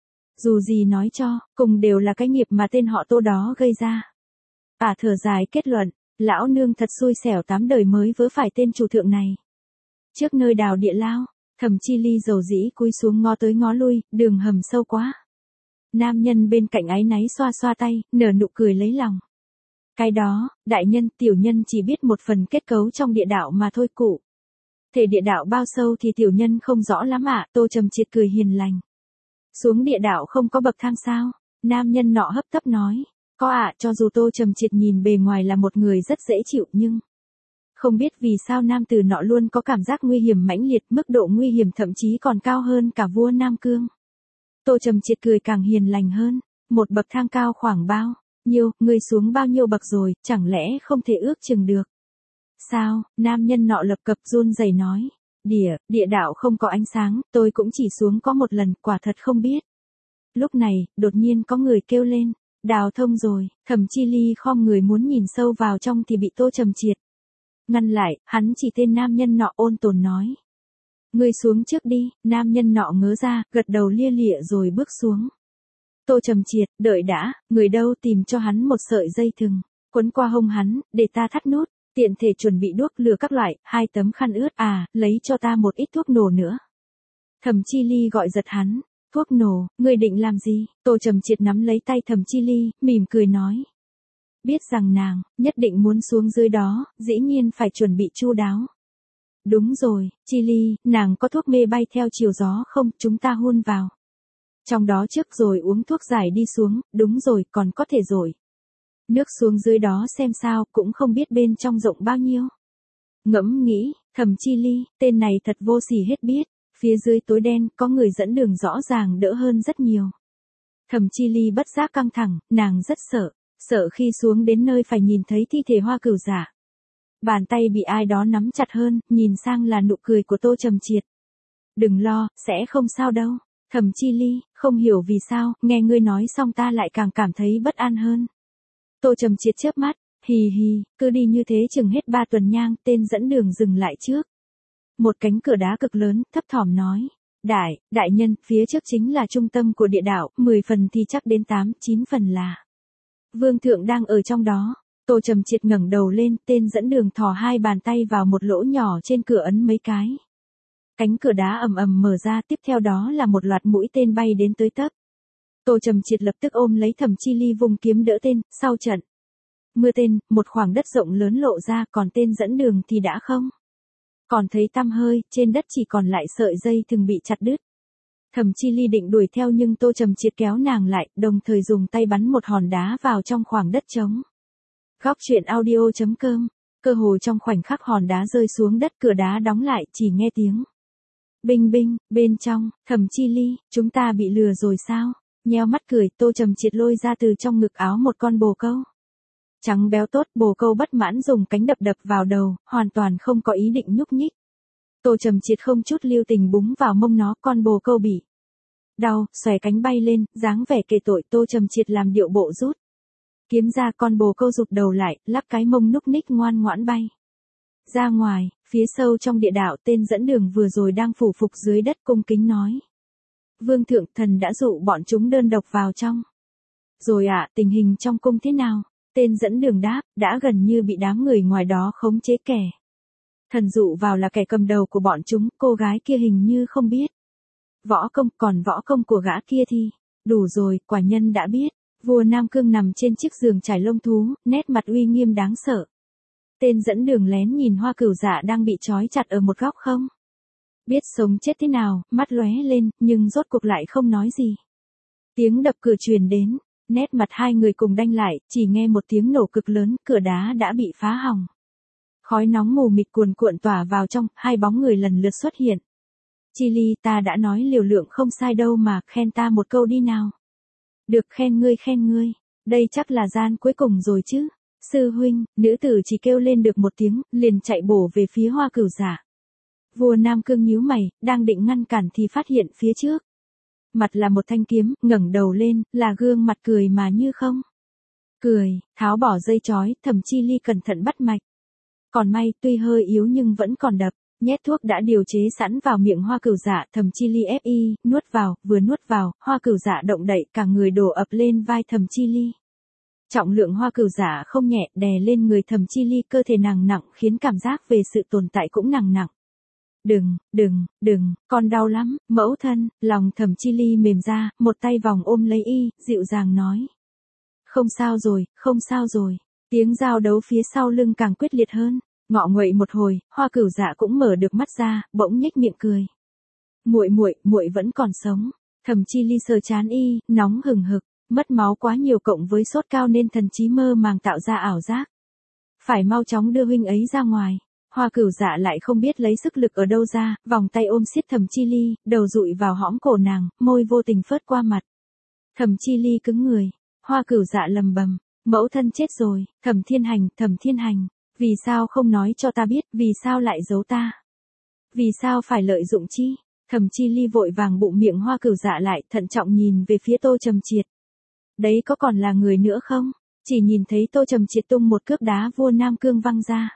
Dù gì nói cho, cùng đều là cái nghiệp mà tên họ Tô đó gây ra. Ả thở dài kết luận, lão nương thật xui xẻo tám đời mới vớ phải tên chủ thượng này. Trước nơi đào địa lao, Thẩm Chi Ly dầu dĩ cúi xuống ngó tới ngó lui, đường hầm sâu quá. Nam nhân bên cạnh áy náy xoa xoa tay, nở nụ cười lấy lòng. Cái đó, đại nhân, tiểu nhân chỉ biết một phần kết cấu trong địa đạo mà thôi cụ. Thể địa đạo bao sâu thì tiểu nhân không rõ lắm ạ, à, Tô Trầm Triệt cười hiền lành. Xuống địa đạo không có bậc thang sao? Nam nhân nọ hấp tấp nói. Có ạ, à, cho dù Tô Trầm Triệt nhìn bề ngoài là một người rất dễ chịu nhưng... Không biết vì sao nam tử nọ luôn có cảm giác nguy hiểm mãnh liệt, mức độ nguy hiểm thậm chí còn cao hơn cả vua Nam Cương. Tô Trầm Triệt cười càng hiền lành hơn. Một bậc thang cao khoảng bao nhiêu, ngươi xuống bao nhiêu bậc rồi, chẳng lẽ không thể ước chừng được. Sao, nam nhân nọ lập cập run rẩy nói. Địa, địa đạo không có ánh sáng, tôi cũng chỉ xuống có một lần, quả thật không biết. Lúc này, đột nhiên có người kêu lên. Đào thông rồi, Thẩm Chi Ly khom người muốn nhìn sâu vào trong thì bị Tô Trầm Triệt ngăn lại, hắn chỉ tên nam nhân nọ ôn tồn nói. Ngươi xuống trước đi, nam nhân nọ ngớ ra, gật đầu lia lịa rồi bước xuống. Tô Trầm Triệt, đợi đã, người đâu tìm cho hắn một sợi dây thừng, quấn qua hông hắn, để ta thắt nút, tiện thể chuẩn bị đuốc lửa các loại, hai tấm khăn ướt à, lấy cho ta một ít thuốc nổ nữa. Thẩm Chi Ly gọi giật hắn, thuốc nổ, ngươi định làm gì? Tô Trầm Triệt nắm lấy tay Thẩm Chi Ly, mỉm cười nói. Biết rằng nàng, nhất định muốn xuống dưới đó, dĩ nhiên phải chuẩn bị chu đáo. Đúng rồi, Chi Ly, nàng có thuốc mê bay theo chiều gió không, chúng ta hun vào. Trong đó trước rồi uống thuốc giải đi xuống, đúng rồi, còn có thể rồi. Nước xuống dưới đó xem sao, cũng không biết bên trong rộng bao nhiêu. Ngẫm nghĩ, Thẩm Chi Ly, tên này thật vô sỉ hết biết, phía dưới tối đen, có người dẫn đường rõ ràng đỡ hơn rất nhiều. Thẩm Chi Ly bất giác căng thẳng, nàng rất sợ, sợ khi xuống đến nơi phải nhìn thấy thi thể Hoa Cửu giả. Bàn tay bị ai đó nắm chặt hơn, nhìn sang là nụ cười của Tô Trầm Triệt. Đừng lo, sẽ không sao đâu. Thẩm Chi Ly, không hiểu vì sao, nghe ngươi nói xong ta lại càng cảm thấy bất an hơn. Tô Trầm Triệt chớp mắt, hì hì, cứ đi như thế chừng hết ba tuần nhang, tên dẫn đường dừng lại trước. Một cánh cửa đá cực lớn, thấp thỏm nói. Đại, đại nhân, phía trước chính là trung tâm của địa đạo, mười phần thì chắc đến tám, chín phần là. Vương thượng đang ở trong đó. Tô Trầm Triệt ngẩng đầu lên, tên dẫn đường thò hai bàn tay vào một lỗ nhỏ trên cửa ấn mấy cái. Cánh cửa đá ầm ầm mở ra, tiếp theo đó là một loạt mũi tên bay đến tới tấp. Tô Trầm Triệt lập tức ôm lấy Thẩm Chi Ly vùng kiếm đỡ tên, sau trận. Mưa tên, một khoảng đất rộng lớn lộ ra, còn tên dẫn đường thì đã không. Còn thấy tăm hơi, trên đất chỉ còn lại sợi dây thừng bị chặt đứt. Thẩm Chi Ly định đuổi theo nhưng Tô Trầm Triệt kéo nàng lại, đồng thời dùng tay bắn một hòn đá vào trong khoảng đất trống. Góc chuyện audio.com, cơ hồ trong khoảnh khắc hòn đá rơi xuống đất, cửa đá đóng lại, chỉ nghe tiếng. Binh binh, bên trong, Thẩm Chi Ly, chúng ta bị lừa rồi sao? Nheo mắt cười, Tô Trầm Triệt lôi ra từ trong ngực áo một con bồ câu. Trắng béo tốt, bồ câu bất mãn dùng cánh đập đập vào đầu, hoàn toàn không có ý định nhúc nhích. Tô Trầm Triệt không chút lưu tình búng vào mông nó, con bồ câu bị đau, xòe cánh bay lên, dáng vẻ kề tội. Tô Trầm Triệt làm điệu bộ rút kiếm ra, con bồ câu rụt đầu lại, lắc cái mông núc ních ngoan ngoãn bay ra ngoài. Phía sâu trong địa đạo, tên dẫn đường vừa rồi đang phủ phục dưới đất cung kính nói. Vương thượng, thần đã dụ bọn chúng đơn độc vào trong. Rồi ạ, à, tình hình trong cung thế nào? Tên dẫn đường đáp, đã gần như bị đám người ngoài đó khống chế kẻ. Thần dụ vào là kẻ cầm đầu của bọn chúng, cô gái kia hình như không biết. Võ công, còn võ công của gã kia thì, đủ rồi, quả nhân đã biết. Vua Nam Cương nằm trên chiếc giường trải lông thú, nét mặt uy nghiêm đáng sợ. Tên dẫn đường lén nhìn Hoa Cửu Dạ đang bị trói chặt ở một góc không. Biết sống chết thế nào, mắt lóe lên, nhưng rốt cuộc lại không nói gì. Tiếng đập cửa truyền đến, nét mặt hai người cùng đanh lại, chỉ nghe một tiếng nổ cực lớn, cửa đá đã bị phá hỏng. Khói nóng mù mịt cuồn cuộn tỏa vào trong, hai bóng người lần lượt xuất hiện. Chili, ta đã nói liều lượng không sai đâu mà, khen ta một câu đi nào. Được, khen ngươi khen ngươi, đây chắc là gian cuối cùng rồi chứ. Sư huynh, nữ tử chỉ kêu lên được một tiếng, liền chạy bổ về phía Hoa Cửu Dạ. Vua Nam Cương nhíu mày, đang định ngăn cản thì phát hiện phía trước. Mặt là một thanh kiếm, ngẩng đầu lên, là gương mặt cười mà như không. Cười, tháo bỏ dây chói, Thẩm Chi Ly cẩn thận bắt mạch. Còn may, tuy hơi yếu nhưng vẫn còn đập, nhét thuốc đã điều chế sẵn vào miệng Hoa Cửu Dạ, Thẩm Chi Ly ép y, nuốt vào, vừa nuốt vào, Hoa Cửu Dạ động đậy, cả người đổ ập lên vai Thẩm Chi Ly. Trọng lượng Hoa Cửu Dạ không nhẹ, đè lên người Thẩm Chi Ly, cơ thể nàng nặng khiến cảm giác về sự tồn tại cũng nặng nặng. Đừng, đừng, đừng, con đau lắm, mẫu thân, lòng Thẩm Chi Ly mềm ra, một tay vòng ôm lấy y, dịu dàng nói. Không sao rồi, không sao rồi, tiếng giao đấu phía sau lưng càng quyết liệt hơn, ngọ nguậy một hồi, Hoa Cửu Dạ cũng mở được mắt ra, bỗng nhếch miệng cười. Muội muội, muội vẫn còn sống. Thẩm Chi Ly sờ trán y, nóng hừng hực, mất máu quá nhiều cộng với sốt cao nên thần trí mơ màng tạo ra ảo giác. Phải mau chóng đưa huynh ấy ra ngoài. Hoa Cửu Dạ lại không biết lấy sức lực ở đâu ra, vòng tay ôm siết Thẩm Chi Ly, đầu dụi vào hõm cổ nàng, môi vô tình phớt qua mặt. Thẩm Chi Ly cứng người, Hoa Cửu Dạ lầm bầm, mẫu thân chết rồi, Thẩm Thiên Hành, Thẩm Thiên Hành, vì sao không nói cho ta biết, vì sao lại giấu ta? Vì sao phải lợi dụng chi? Thẩm Chi Ly vội vàng bụng miệng Hoa Cửu Dạ lại, thận trọng nhìn về phía Tô Trầm Triệt. Đấy có còn là người nữa không? Chỉ nhìn thấy Tô Trầm Triệt tung một cước đá vua Nam Cương văng ra.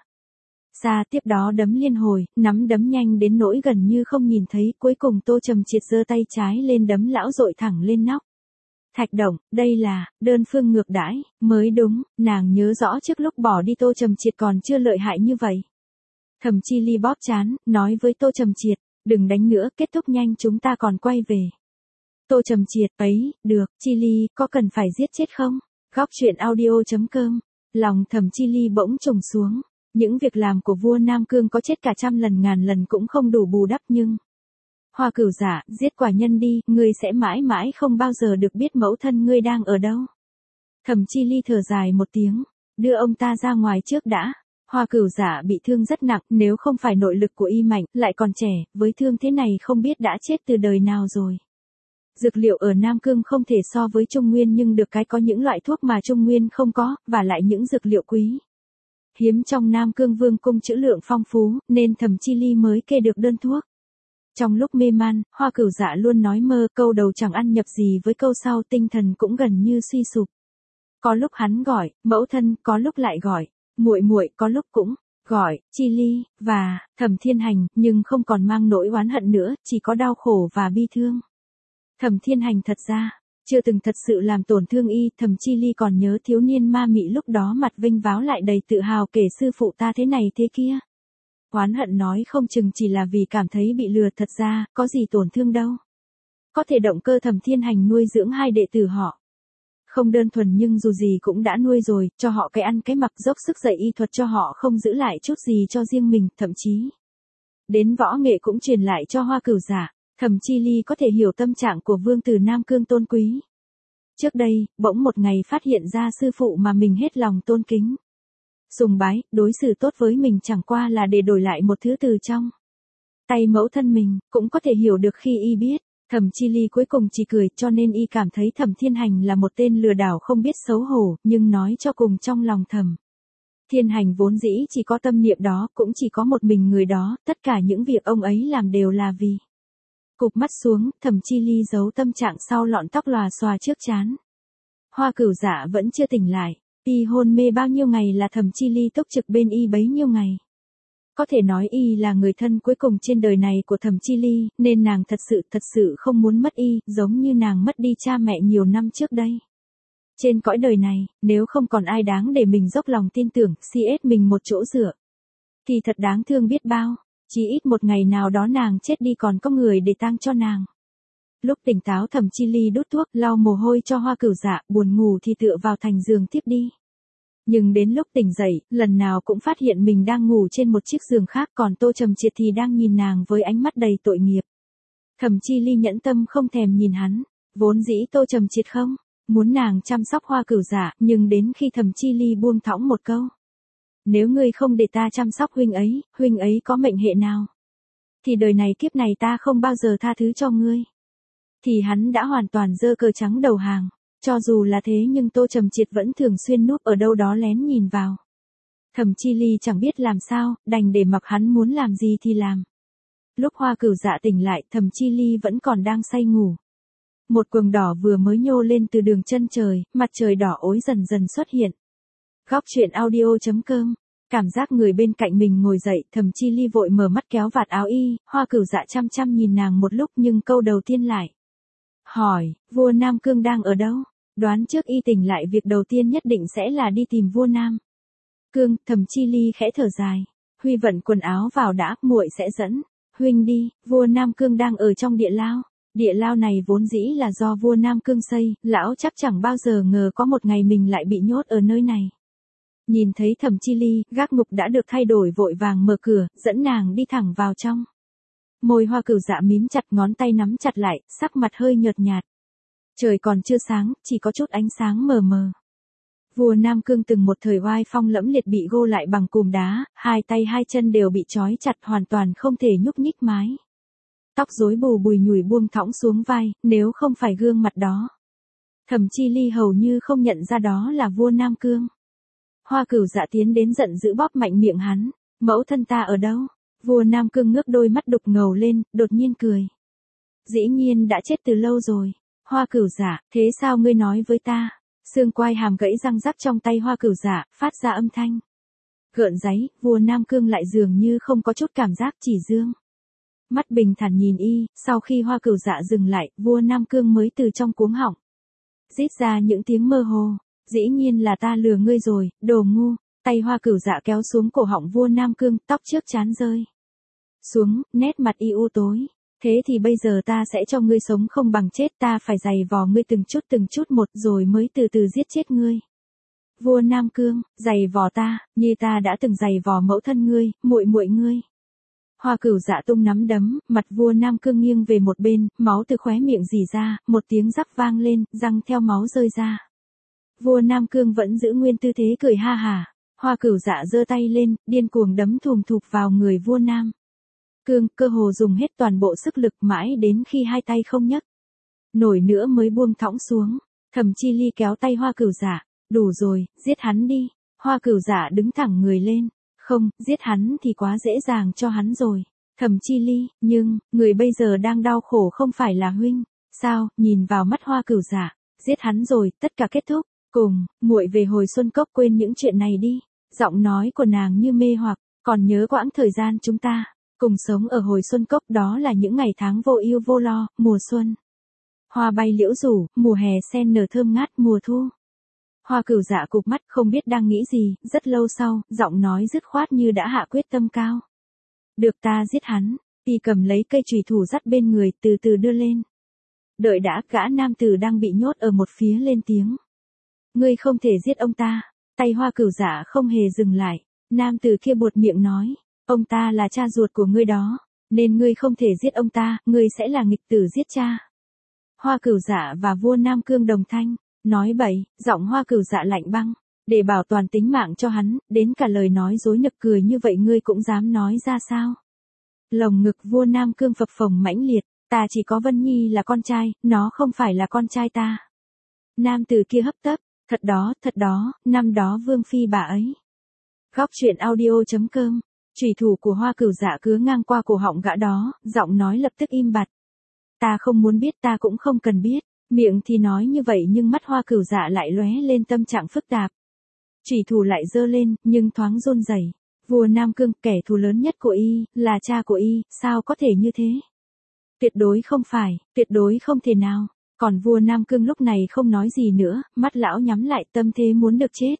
Xa tiếp đó đấm liên hồi, nắm đấm nhanh đến nỗi gần như không nhìn thấy, cuối cùng Tô Trầm Triệt giơ tay trái lên đấm lão dội thẳng lên nóc. Thạch Động, đây là, đơn phương ngược đãi, mới đúng, nàng nhớ rõ trước lúc bỏ đi Tô Trầm Triệt còn chưa lợi hại như vậy. Thẩm Chi Ly bóp trán, nói với Tô Trầm Triệt, đừng đánh nữa, kết thúc nhanh chúng ta còn quay về. Tô Trầm Triệt, ấy, được, Chi Ly, có cần phải giết chết không? Góc truyện audio chấm com, lòng Thẩm Chi Ly bỗng trùng xuống, những việc làm của vua Nam Cương có chết cả trăm lần ngàn lần cũng không đủ bù đắp nhưng... Hoa Cửu Dạ, giết quả nhân đi, ngươi sẽ mãi mãi không bao giờ được biết mẫu thân ngươi đang ở đâu. Thẩm Chi Ly thở dài một tiếng, đưa ông ta ra ngoài trước đã. Hoa Cửu Dạ bị thương rất nặng, nếu không phải nội lực của y mạnh, lại còn trẻ, với thương thế này không biết đã chết từ đời nào rồi. Dược liệu ở Nam Cương không thể so với Trung Nguyên nhưng được cái có những loại thuốc mà Trung Nguyên không có, và lại những dược liệu quý. Hiếm trong Nam Cương Vương cung trữ lượng phong phú, nên Thẩm Chi Ly mới kê được đơn thuốc. Trong lúc mê man, Hoa Cửu Dạ luôn nói mơ, câu đầu chẳng ăn nhập gì với câu sau, tinh thần cũng gần như suy sụp. Có lúc hắn gọi, mẫu thân, có lúc lại gọi, muội muội, có lúc cũng gọi, Chi Ly, và Thẩm Thiên Hành, nhưng không còn mang nỗi oán hận nữa, chỉ có đau khổ và bi thương. Thẩm Thiên Hành thật ra, chưa từng thật sự làm tổn thương y, Thẩm Chi Ly còn nhớ thiếu niên ma mị lúc đó mặt vinh váo lại đầy tự hào kể sư phụ ta thế này thế kia. Oán hận nói không chừng chỉ là vì cảm thấy bị lừa, thật ra, có gì tổn thương đâu. Có thể động cơ Thẩm Thiên Hành nuôi dưỡng hai đệ tử họ. Không đơn thuần nhưng dù gì cũng đã nuôi rồi, cho họ cái ăn cái mặc, dốc sức dạy y thuật cho họ, không giữ lại chút gì cho riêng mình, thậm chí. Đến võ nghệ cũng truyền lại cho Hoa Cửu Dạ. Thẩm Chi Ly có thể hiểu tâm trạng của vương tử Nam Cương tôn quý. Trước đây, bỗng một ngày phát hiện ra sư phụ mà mình hết lòng tôn kính. Sùng bái, đối xử tốt với mình chẳng qua là để đổi lại một thứ từ trong tay mẫu thân mình, cũng có thể hiểu được khi y biết. Thẩm Chi Ly cuối cùng chỉ cười, cho nên y cảm thấy Thẩm Thiên Hành là một tên lừa đảo không biết xấu hổ, nhưng nói cho cùng trong lòng Thẩm Thiên Hành vốn dĩ chỉ có tâm niệm đó, cũng chỉ có một mình người đó, tất cả những việc ông ấy làm đều là vì. Cụp mắt xuống, Thẩm Chi Ly giấu tâm trạng sau lọn tóc lòa xòa trước trán. Hoa Cửu Dạ vẫn chưa tỉnh lại, y hôn mê bao nhiêu ngày là Thẩm Chi Ly túc trực bên y bấy nhiêu ngày. Có thể nói y là người thân cuối cùng trên đời này của Thẩm Chi Ly, nên nàng thật sự thật sự không muốn mất y, giống như nàng mất đi cha mẹ nhiều năm trước đây. Trên cõi đời này, nếu không còn ai đáng để mình dốc lòng tin tưởng, xê ét mình một chỗ dựa, thì thật đáng thương biết bao, chỉ ít một ngày nào đó nàng chết đi còn có người để tang cho nàng. Lúc tỉnh táo Thẩm Chi Ly đút thuốc, lau mồ hôi cho Hoa Cửu Dạ, buồn ngủ thì tựa vào thành giường tiếp đi. Nhưng đến lúc tỉnh dậy, lần nào cũng phát hiện mình đang ngủ trên một chiếc giường khác, còn Tô Trầm Triệt thì đang nhìn nàng với ánh mắt đầy tội nghiệp. Thẩm Chi Ly nhẫn tâm không thèm nhìn hắn, vốn dĩ Tô Trầm Triệt không muốn nàng chăm sóc Hoa Cửu Dạ, nhưng đến khi Thẩm Chi Ly buông thõng một câu: "Nếu ngươi không để ta chăm sóc huynh ấy, huynh ấy có mệnh hệ nào, thì đời này kiếp này ta không bao giờ tha thứ cho ngươi." Thì hắn đã hoàn toàn giơ cờ trắng đầu hàng. Cho dù là thế nhưng Tô Trầm Triệt vẫn thường xuyên núp ở đâu đó lén nhìn vào. Thẩm Chi Ly chẳng biết làm sao, đành để mặc hắn muốn làm gì thì làm. Lúc Hoa Cửu Dạ tỉnh lại, Thẩm Chi Ly vẫn còn đang say ngủ. Một quầng đỏ vừa mới nhô lên từ đường chân trời, mặt trời đỏ ối dần dần xuất hiện. Góc truyện audio chấm com. Cảm giác người bên cạnh mình ngồi dậy, Thẩm Chi Ly vội mở mắt kéo vạt áo y, Hoa Cửu Dạ chăm chăm nhìn nàng một lúc nhưng câu đầu tiên lại hỏi, vua Nam Cương đang ở đâu? Đoán trước y tỉnh lại việc đầu tiên nhất định sẽ là đi tìm vua Nam Cương. Thẩm Chi Ly khẽ thở dài. Huy vận quần áo vào đã, muội sẽ dẫn huynh đi. Vua Nam Cương đang ở trong địa lao. Địa lao này vốn dĩ là do vua Nam Cương xây, lão chắc chẳng bao giờ ngờ có một ngày mình lại bị nhốt ở nơi này. Nhìn thấy Thẩm Chi Ly, gác ngục đã được thay đổi vội vàng mở cửa, dẫn nàng đi thẳng vào trong. Môi Hoa Cửu Dạ mím chặt, ngón tay nắm chặt lại, sắc mặt hơi nhợt nhạt. Trời còn chưa sáng, chỉ có chút ánh sáng mờ mờ. Vua Nam Cương từng một thời oai phong lẫm liệt bị gô lại bằng cùm đá, hai tay hai chân đều bị trói chặt hoàn toàn không thể nhúc nhích mái. Tóc rối bù bùi nhùi buông thõng xuống vai, nếu không phải gương mặt đó, Thẩm Chi Ly hầu như không nhận ra đó là vua Nam Cương. Hoa Cửu Dạ tiến đến giận dữ bóp mạnh miệng hắn. Mẫu thân ta ở đâu? Vua Nam Cương ngước đôi mắt đục ngầu lên, đột nhiên cười. Dĩ nhiên đã chết từ lâu rồi. Hoa Cửu Dạ, thế sao ngươi nói với ta? Xương quai hàm gãy răng rắc trong tay Hoa Cửu Dạ, phát ra âm thanh gợn giấy. Vua Nam Cương lại dường như không có chút cảm giác, chỉ dương mắt bình thản nhìn y. Sau khi Hoa Cửu Dạ dừng lại, vua Nam Cương mới từ trong cuống họng rít ra những tiếng mơ hồ. Dĩ nhiên là ta lừa ngươi rồi, đồ ngu. Tay Hoa Cửu Dạ kéo xuống cổ họng vua Nam Cương, tóc trước trán rơi xuống, nét mặt y u tối. Thế thì bây giờ ta sẽ cho ngươi sống không bằng chết, ta phải giày vò ngươi từng chút từng chút một rồi mới từ từ giết chết ngươi. Vua Nam Cương, giày vò ta, như ta đã từng giày vò mẫu thân ngươi, muội muội ngươi. Hoa Cửu Dạ tung nắm đấm, mặt vua Nam Cương nghiêng về một bên, máu từ khóe miệng rỉ ra, một tiếng rắc vang lên, răng theo máu rơi ra. Vua Nam Cương vẫn giữ nguyên tư thế cười ha hả. Hoa Cửu Dạ giơ tay lên, điên cuồng đấm thùm thụp vào người vua Nam Cương, cơ hồ dùng hết toàn bộ sức lực, mãi đến khi hai tay không nhấc nổi nữa mới buông thõng xuống. Thẩm Chi Ly kéo tay Hoa Cửu Dạ, đủ rồi, giết hắn đi. Hoa Cửu Dạ đứng thẳng người lên. Không, giết hắn thì quá dễ dàng cho hắn rồi. Thẩm Chi Ly, nhưng, người bây giờ đang đau khổ không phải là huynh, sao? Nhìn vào mắt Hoa Cửu Dạ, giết hắn rồi, tất cả kết thúc. Cùng, muội về hồi Xuân Cốc quên những chuyện này đi. Giọng nói của nàng như mê hoặc, còn nhớ quãng thời gian chúng ta cùng sống ở hồi Xuân Cốc, đó là những ngày tháng vô ưu vô lo, mùa xuân hoa bay liễu rủ, mùa hè sen nở thơm ngát, mùa thu. Hoa Cửu Dạ cụp mắt không biết đang nghĩ gì, rất lâu sau, giọng nói dứt khoát như đã hạ quyết tâm cao. Được, ta giết hắn. Y cầm lấy cây chùy thủ dắt bên người, từ từ đưa lên. Đợi đã, gã nam tử đang bị nhốt ở một phía lên tiếng. Ngươi không thể giết ông ta. Tay Hoa Cửu Dạ không hề dừng lại. Nam tử kia buột miệng nói, ông ta là cha ruột của ngươi đó, nên ngươi không thể giết ông ta, ngươi sẽ là nghịch tử giết cha. Hoa Cửu Dạ và vua Nam Cương đồng thanh, nói bậy. Giọng Hoa Cửu Dạ lạnh băng, để bảo toàn tính mạng cho hắn, đến cả lời nói dối nực cười như vậy ngươi cũng dám nói ra sao? Lồng ngực vua Nam Cương phập phồng mãnh liệt, ta chỉ có Vân Nhi là con trai, nó không phải là con trai ta. Nam tử kia hấp tấp, thật đó, thật đó, năm đó vương phi bà ấy. Góc truyện audio chấm com. Chủy thủ của Hoa Cửu Dạ cứa ngang qua cổ họng gã đó, giọng nói lập tức im bặt. Ta không muốn biết, ta cũng không cần biết. Miệng thì nói như vậy nhưng mắt Hoa Cửu Dạ lại lóe lên tâm trạng phức tạp. Chủy thủ lại giơ lên, nhưng thoáng run rẩy. Vua Nam Cương, kẻ thù lớn nhất của y, là cha của y, sao có thể như thế? Tuyệt đối không phải, tuyệt đối không thể nào. Còn vua Nam Cương lúc này không nói gì nữa, mắt lão nhắm lại, tâm thế muốn được chết.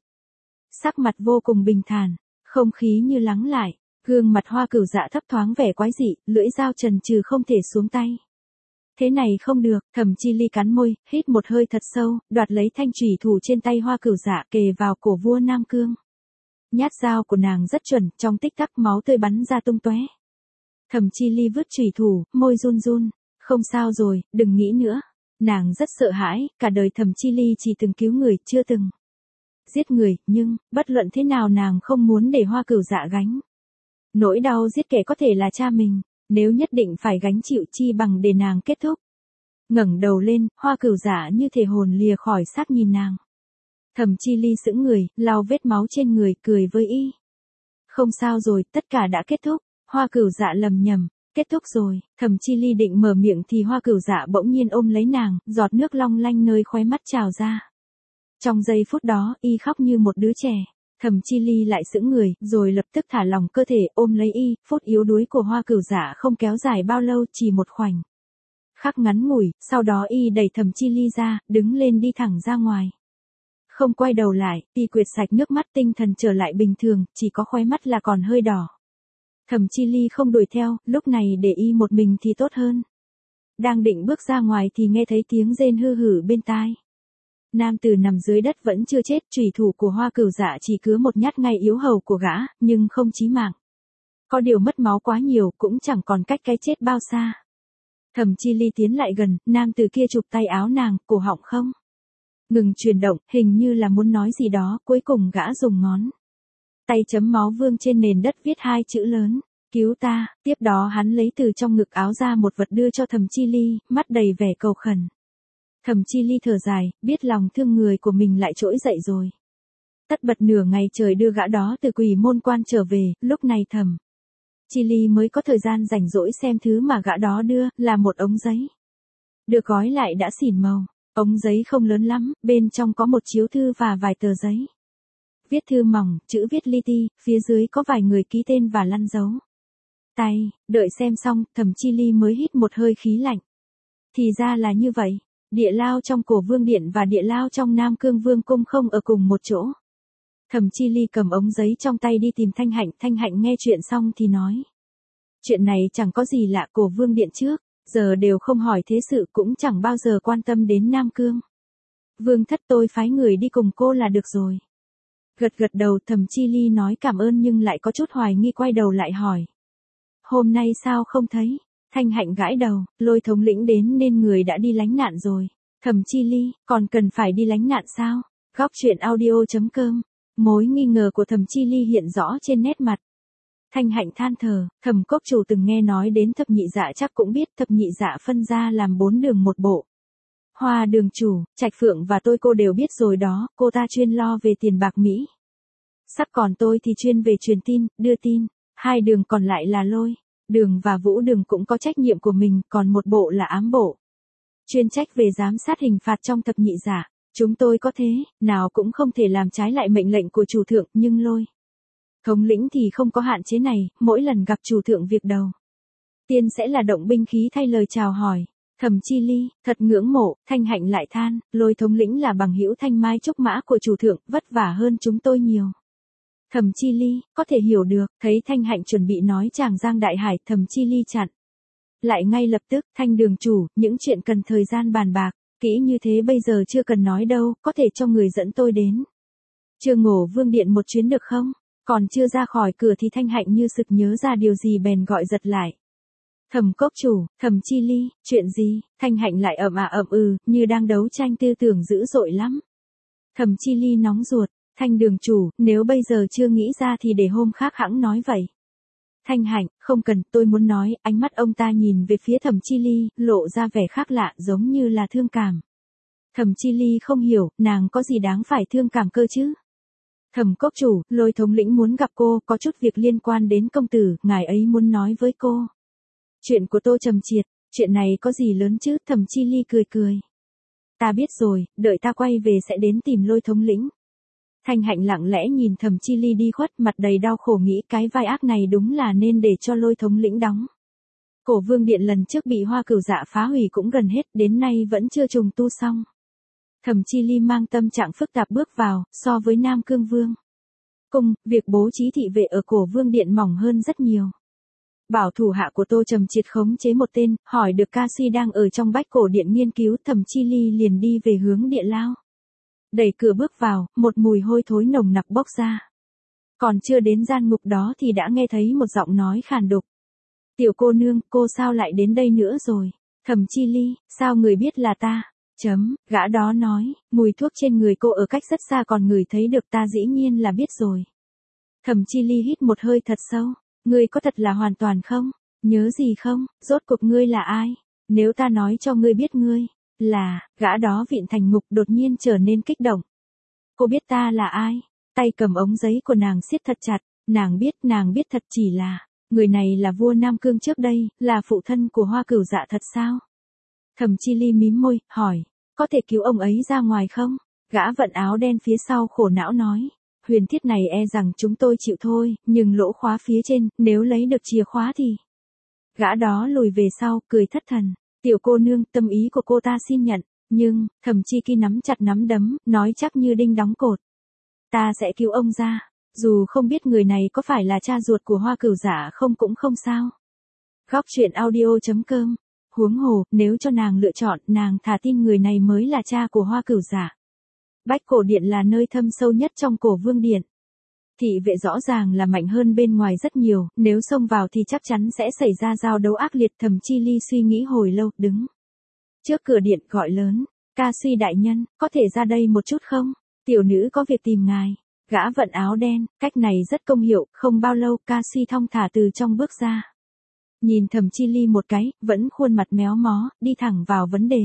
Sắc mặt vô cùng bình thản, không khí như lắng lại, gương mặt Hoa Cửu Dạ thấp thoáng vẻ quái dị, lưỡi dao trần trừ không thể xuống tay. Thế này không được, Thẩm Chi Ly cắn môi, hít một hơi thật sâu, đoạt lấy thanh chủy thủ trên tay Hoa Cửu Dạ kề vào cổ vua Nam Cương. Nhát dao của nàng rất chuẩn, trong tích tắc máu tươi bắn ra tung tóe. Thẩm Chi Ly vứt chủy thủ, môi run run, không sao rồi, đừng nghĩ nữa. Nàng rất sợ hãi, cả đời Thẩm Chi Ly chỉ từng cứu người, chưa từng giết người, nhưng, bất luận thế nào nàng không muốn để Hoa Cửu Dạ gánh. Nỗi đau giết kẻ có thể là cha mình, nếu nhất định phải gánh chịu chi bằng để nàng kết thúc. Ngẩng đầu lên, Hoa Cửu Dạ như thể hồn lìa khỏi xác nhìn nàng. Thẩm Chi Ly sững người, lau vết máu trên người, cười với y. Không sao rồi, tất cả đã kết thúc. Hoa Cửu Dạ lầm nhầm, kết thúc rồi. Thẩm Chi Ly định mở miệng thì Hoa Cửu Dạ bỗng nhiên ôm lấy nàng, giọt nước long lanh nơi khóe mắt trào ra. Trong giây phút đó, y khóc như một đứa trẻ. Thẩm Chi Ly lại sững người, rồi lập tức thả lỏng cơ thể, ôm lấy y. Phút yếu đuối của Hoa Cửu Dạ không kéo dài bao lâu, chỉ một khoảnh khắc ngắn ngủi. Sau đó y đẩy Thẩm Chi Ly ra, đứng lên đi thẳng ra ngoài. Không quay đầu lại, y quệt sạch nước mắt, tinh thần trở lại bình thường, chỉ có khóe mắt là còn hơi đỏ. Thẩm Chi Ly không đuổi theo, lúc này để y một mình thì tốt hơn. Đang định bước ra ngoài thì nghe thấy tiếng rên hư hử bên tai. Nam tử nằm dưới đất vẫn chưa chết, chủy thủ của Hoa Cửu Dạ chỉ cứa một nhát ngay yếu hầu của gã, nhưng không chí mạng. Có điều mất máu quá nhiều, cũng chẳng còn cách cái chết bao xa. Thẩm Chi Ly tiến lại gần, nam tử kia chụp tay áo nàng, cổ họng không ngừng chuyển động, hình như là muốn nói gì đó, cuối cùng gã dùng ngón tay chấm máu vương trên nền đất viết hai chữ lớn, cứu ta. Tiếp đó hắn lấy từ trong ngực áo ra một vật đưa cho Thẩm Chi Ly, mắt đầy vẻ cầu khẩn. Thẩm Chi Ly thở dài, biết lòng thương người của mình lại trỗi dậy rồi. Tất bật nửa ngày trời đưa gã đó từ Quỷ Môn Quan trở về, lúc này Thẩm Chi Ly mới có thời gian rảnh rỗi xem thứ mà gã đó đưa, là một ống giấy. Được gói lại đã xỉn màu. Ống giấy không lớn lắm, bên trong có một chiếu thư và vài tờ giấy. Viết thư mỏng, chữ viết li ti, phía dưới có vài người ký tên và lăn dấu tay. Đợi xem xong, Thẩm Chi Ly mới hít một hơi khí lạnh. Thì ra là như vậy, địa lao trong Cổ Vương Điện và địa lao trong Nam Cương Vương Cung không ở cùng một chỗ. Thẩm Chi Ly cầm ống giấy trong tay đi tìm Thanh Hạnh, Thanh Hạnh nghe chuyện xong thì nói. Chuyện này chẳng có gì lạ, Cổ Vương Điện trước giờ đều không hỏi thế sự, cũng chẳng bao giờ quan tâm đến Nam Cương. Vương thất, tôi phái người đi cùng cô là được rồi. Gật gật đầu, Thẩm Chi Ly nói cảm ơn nhưng lại có chút hoài nghi, quay đầu lại hỏi. Hôm nay sao không thấy? Thanh Hạnh gãi đầu, Lôi thống lĩnh đến nên người đã đi lánh nạn rồi. Thẩm Chi Ly, còn cần phải đi lánh nạn sao? Góc truyện audio chấm com. Mối nghi ngờ của Thẩm Chi Ly hiện rõ trên nét mặt. Thanh Hạnh than thở, Thẩm Cốc Chủ từng nghe nói đến Thập Nhị Dạ chắc cũng biết, Thập Nhị Dạ phân ra làm bốn đường một bộ. Hoa Đường chủ, Trạch Phượng và tôi cô đều biết rồi đó, cô ta chuyên lo về tiền bạc Mỹ. Sắp còn tôi thì chuyên về truyền tin, đưa tin. Hai đường còn lại là Lôi Đường và Vũ Đường cũng có trách nhiệm của mình, còn một bộ là ám bộ. Chuyên trách về giám sát hình phạt trong Thập Nhị Dạ. Chúng tôi có thế, nào cũng không thể làm trái lại mệnh lệnh của chủ thượng, nhưng Lôi thống lĩnh thì không có hạn chế này, mỗi lần gặp chủ thượng việc đầu tiên sẽ là động binh khí thay lời chào hỏi. Thẩm Chi Ly, thật ngưỡng mộ. Thanh Hạnh lại than, Lôi thống lĩnh là bằng hữu thanh mai trúc mã của chủ thượng, vất vả hơn chúng tôi nhiều. Thẩm Chi Ly, có thể hiểu được. Thấy Thanh Hạnh chuẩn bị nói Tràng Giang Đại Hải, Thẩm Chi Ly chặn lại ngay lập tức. Thanh đường chủ, những chuyện cần thời gian bàn bạc kỹ như thế bây giờ chưa cần nói đâu, có thể cho người dẫn tôi đến Chưa Ngổ Vương Điện một chuyến được không? Còn chưa ra khỏi cửa thì Thanh Hạnh như sực nhớ ra điều gì bèn gọi giật lại. Thẩm Cốc Chủ, Thẩm Chi Ly, chuyện gì? Thanh Hạnh lại ậm à ậm ừ, như đang đấu tranh tư tưởng dữ dội lắm. Thẩm Chi Ly nóng ruột, Thanh đường chủ, nếu bây giờ chưa nghĩ ra thì để hôm khác hẵng nói vậy. Thanh Hạnh, không cần, tôi muốn nói. Ánh mắt ông ta nhìn về phía Thẩm Chi Ly, lộ ra vẻ khác lạ, giống như là thương cảm. Thẩm Chi Ly không hiểu, nàng có gì đáng phải thương cảm cơ chứ? Thẩm Cốc Chủ, Lôi thống lĩnh muốn gặp cô, có chút việc liên quan đến công tử, ngài ấy muốn nói với cô. Chuyện của Tô Trầm Triệt, chuyện này có gì lớn chứ? Thẩm Chi Ly cười cười. Ta biết rồi, đợi ta quay về sẽ đến tìm Lôi thống lĩnh. Thanh Hạnh lặng lẽ nhìn Thẩm Chi Ly đi khuất, mặt đầy đau khổ nghĩ cái vai ác này đúng là nên để cho Lôi thống lĩnh đóng. Cổ Vương Điện lần trước bị Hoa Cửu Dạ phá hủy cũng gần hết, đến nay vẫn chưa trùng tu xong. Thẩm Chi Ly mang tâm trạng phức tạp bước vào, so với Nam Cương Vương cung, việc bố trí thị vệ ở Cổ Vương Điện mỏng hơn rất nhiều. Bảo thủ hạ của Tô Trầm triệt khống chế một tên, hỏi được Ca Suy đang ở trong Bách Cổ Điện nghiên cứu, Thẩm Chi Ly liền đi về hướng địa lao. Đẩy cửa bước vào, một mùi hôi thối nồng nặc bốc ra. Còn chưa đến gian ngục đó thì đã nghe thấy một giọng nói khàn đục. Tiểu cô nương, cô sao lại đến đây nữa rồi? Thẩm Chi Ly, sao người biết là ta? Chấm, gã đó nói, mùi thuốc trên người cô ở cách rất xa còn người thấy được, ta dĩ nhiên là biết rồi. Thẩm Chi Ly hít một hơi thật sâu, ngươi có thật là hoàn toàn không? Nhớ gì không? Rốt cuộc ngươi là ai? Nếu ta nói cho ngươi biết ngươi là, gã đó vịn thành ngục đột nhiên trở nên kích động. Cô biết ta là ai? Tay cầm ống giấy của nàng siết thật chặt, nàng biết, nàng biết thật, chỉ là, người này là vua Nam Cương trước đây, là phụ thân của Hoa Cửu Dạ thật sao? Thẩm Chi Ly mím môi, hỏi, có thể cứu ông ấy ra ngoài không? Gã vận áo đen phía sau khổ não nói, huyền thiết này e rằng chúng tôi chịu thôi, nhưng lỗ khóa phía trên, nếu lấy được chìa khóa thì... Gã đó lùi về sau, cười thất thần, tiểu cô nương, tâm ý của cô ta xin nhận, nhưng, Thẩm Chi Kỳ nắm chặt nắm đấm, nói chắc như đinh đóng cột. Ta sẽ cứu ông ra, dù không biết người này có phải là cha ruột của Hoa Cửu Dạ không cũng không sao. Góc truyện audio chấm com. Huống hồ, nếu cho nàng lựa chọn, nàng thà tin người này mới là cha của Hoa Cửu Dạ. Bách Cổ Điện là nơi thâm sâu nhất trong Cổ Vương Điện. Thị vệ rõ ràng là mạnh hơn bên ngoài rất nhiều, nếu xông vào thì chắc chắn sẽ xảy ra giao đấu ác liệt. Thẩm Chi Ly suy nghĩ hồi lâu, đứng trước cửa điện gọi lớn, Ca Suy đại nhân, có thể ra đây một chút không? Tiểu nữ có việc tìm ngài. Gã vận áo đen, cách này rất công hiệu, không bao lâu Ca Suy thong thả từ trong bước ra. Nhìn Thẩm Chi Ly một cái, vẫn khuôn mặt méo mó, đi thẳng vào vấn đề.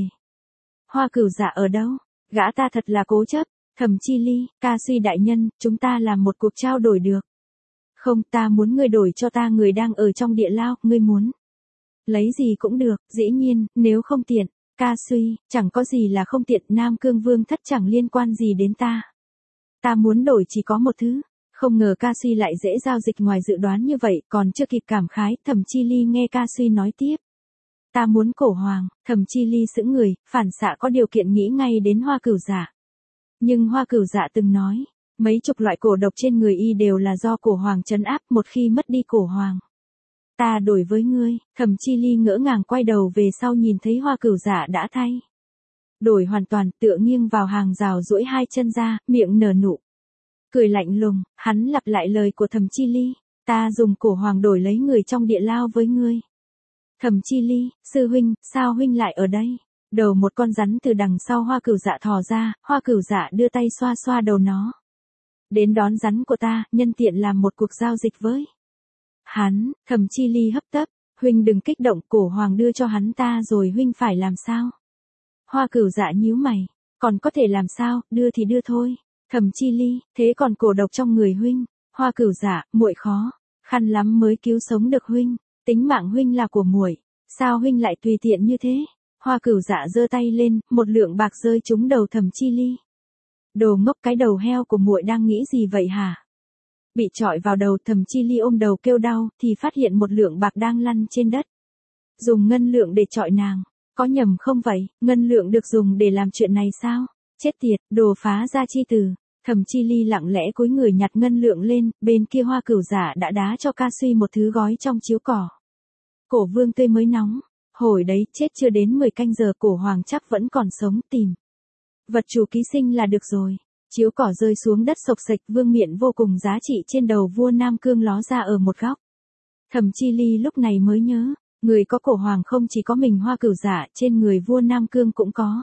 Hoa Cửu Dạ ở đâu? Gã ta thật là cố chấp. Thẩm Chi Ly, Ca Suy đại nhân, chúng ta làm một cuộc trao đổi được. Không, ta muốn ngươi đổi cho ta người đang ở trong địa lao, ngươi muốn lấy gì cũng được, dĩ nhiên, nếu không tiện. Ca Suy, chẳng có gì là không tiện, Nam Cương Vương thất chẳng liên quan gì đến ta. Ta muốn đổi chỉ có một thứ. Không ngờ Ca Suy lại dễ giao dịch ngoài dự đoán như vậy, còn chưa kịp cảm khái, Thẩm Chi Ly nghe Ca Suy nói tiếp. Ta muốn cổ hoàng. Thẩm Chi Ly sững người, phản xạ có điều kiện nghĩ ngay đến Hoa Cửu Dạ. Nhưng Hoa Cửu Dạ từng nói, mấy chục loại cổ độc trên người y đều là do cổ hoàng trấn áp, một khi mất đi cổ hoàng. Ta đổi với ngươi. Thẩm Chi Ly ngỡ ngàng quay đầu về sau nhìn thấy Hoa Cửu Dạ đã thay đổi hoàn toàn, tựa nghiêng vào hàng rào duỗi hai chân ra, miệng nở nụ cười lạnh lùng. Hắn lặp lại lời của Thẩm Chi Ly, ta dùng cổ hoàng đổi lấy người trong địa lao với ngươi. Thẩm Chi Ly, sư huynh, sao huynh lại ở đây? Đầu một con rắn từ đằng sau Hoa Cửu Dạ thò ra, Hoa Cửu Dạ đưa tay xoa xoa đầu nó. Đến đón rắn của ta, nhân tiện làm một cuộc giao dịch với hắn. Thẩm Chi Ly hấp tấp, huynh đừng kích động, cổ hoàng đưa cho hắn ta rồi huynh phải làm sao? Hoa Cửu Dạ nhíu mày, còn có thể làm sao, đưa thì đưa thôi. Thẩm Chi Ly, thế còn cổ độc trong người huynh? Hoa Cửu Dạ, muội khó khăn lắm mới cứu sống được huynh, tính mạng huynh là của muội, sao huynh lại tùy tiện như thế? Hoa Cửu Dạ giơ tay lên, một lượng bạc rơi trúng đầu Thẩm Chi Ly. Đồ ngốc, cái đầu heo của muội đang nghĩ gì vậy hả? Bị chọi vào đầu, Thẩm Chi Ly ôm đầu kêu đau, thì phát hiện một lượng bạc đang lăn trên đất. Dùng ngân lượng để chọi nàng, có nhầm không vậy? Ngân lượng được dùng để làm chuyện này sao? Chết tiệt, đồ phá gia chi tử. Thẩm Chi Ly lặng lẽ cúi người nhặt ngân lượng lên, bên kia Hoa Cửu Dạ đã đá cho Ca Suy một thứ gói trong chiếu cỏ. Cổ vương tươi mới nóng, hồi đấy, chết chưa đến mười canh giờ, cổ hoàng chắc vẫn còn sống, tìm vật chủ ký sinh là được rồi. Chiếu cỏ rơi xuống đất sộc sạch, vương miện vô cùng giá trị trên đầu vua Nam Cương ló ra ở một góc. Thẩm Chi Ly lúc này mới nhớ, người có cổ hoàng không chỉ có mình Hoa Cửu Dạ, trên người vua Nam Cương cũng có.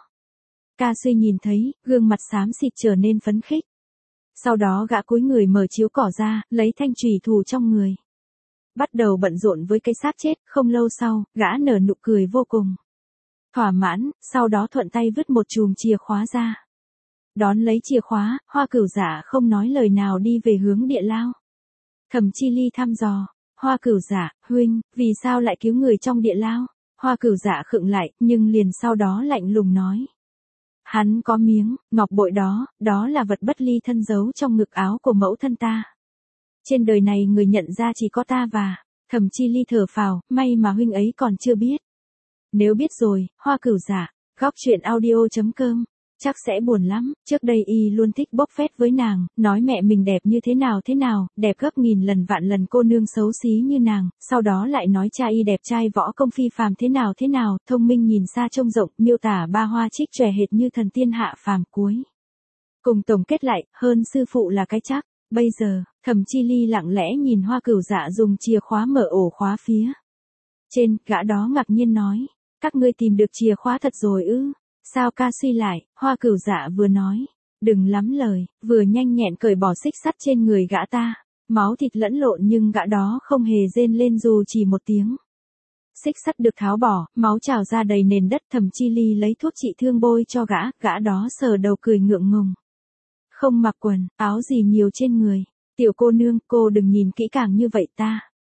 Ca Suy nhìn thấy, gương mặt xám xịt trở nên phấn khích. Sau đó gã cúi người mở chiếu cỏ ra, lấy thanh chùy thủ trong người. Bắt đầu bận rộn với cái xác chết, không lâu sau, gã nở nụ cười vô cùng thỏa mãn, sau đó thuận tay vứt một chùm chìa khóa ra. Đón lấy chìa khóa, Hoa Cửu Dạ không nói lời nào đi về hướng địa lao. Thẩm Chi Ly thăm dò, Hoa Cửu Dạ, huynh, vì sao lại cứu người trong địa lao? Hoa Cửu Dạ khựng lại, nhưng liền sau đó lạnh lùng nói. Hắn có miếng ngọc bội đó, đó là vật bất ly thân giấu trong ngực áo của mẫu thân ta. Trên đời này người nhận ra chỉ có ta và, Thẩm Chi Ly thở phào, may mà huynh ấy còn chưa biết. Nếu biết rồi, Hoa Cửu Dạ, góc truyện audio chấm com, chắc sẽ buồn lắm, trước đây y luôn thích bốc phét với nàng, nói mẹ mình đẹp như thế nào thế nào, đẹp gấp nghìn lần vạn lần cô nương xấu xí như nàng, sau đó lại nói cha y đẹp trai võ công phi phàm thế nào thế nào, thông minh nhìn xa trông rộng, miêu tả ba hoa trích chòe hệt như thần tiên hạ phàm cuối. Cùng tổng kết lại, hơn sư phụ là cái chắc. Bây giờ, Thẩm Chi Ly lặng lẽ nhìn Hoa Cửu Dạ dùng chìa khóa mở ổ khóa phía trên, gã đó ngạc nhiên nói, các ngươi tìm được chìa khóa thật rồi ư? Sao ca suy lại, Hoa Cửu Dạ vừa nói, đừng lắm lời, vừa nhanh nhẹn cởi bỏ xích sắt trên người gã ta, máu thịt lẫn lộn nhưng gã đó không hề rên lên dù chỉ một tiếng. Xích sắt được tháo bỏ, máu trào ra đầy nền đất, Thẩm Chi Ly lấy thuốc trị thương bôi cho gã, gã đó sờ đầu cười ngượng ngùng. Không mặc quần, áo gì nhiều trên người. Tiểu cô nương, cô đừng nhìn kỹ càng như vậy ta.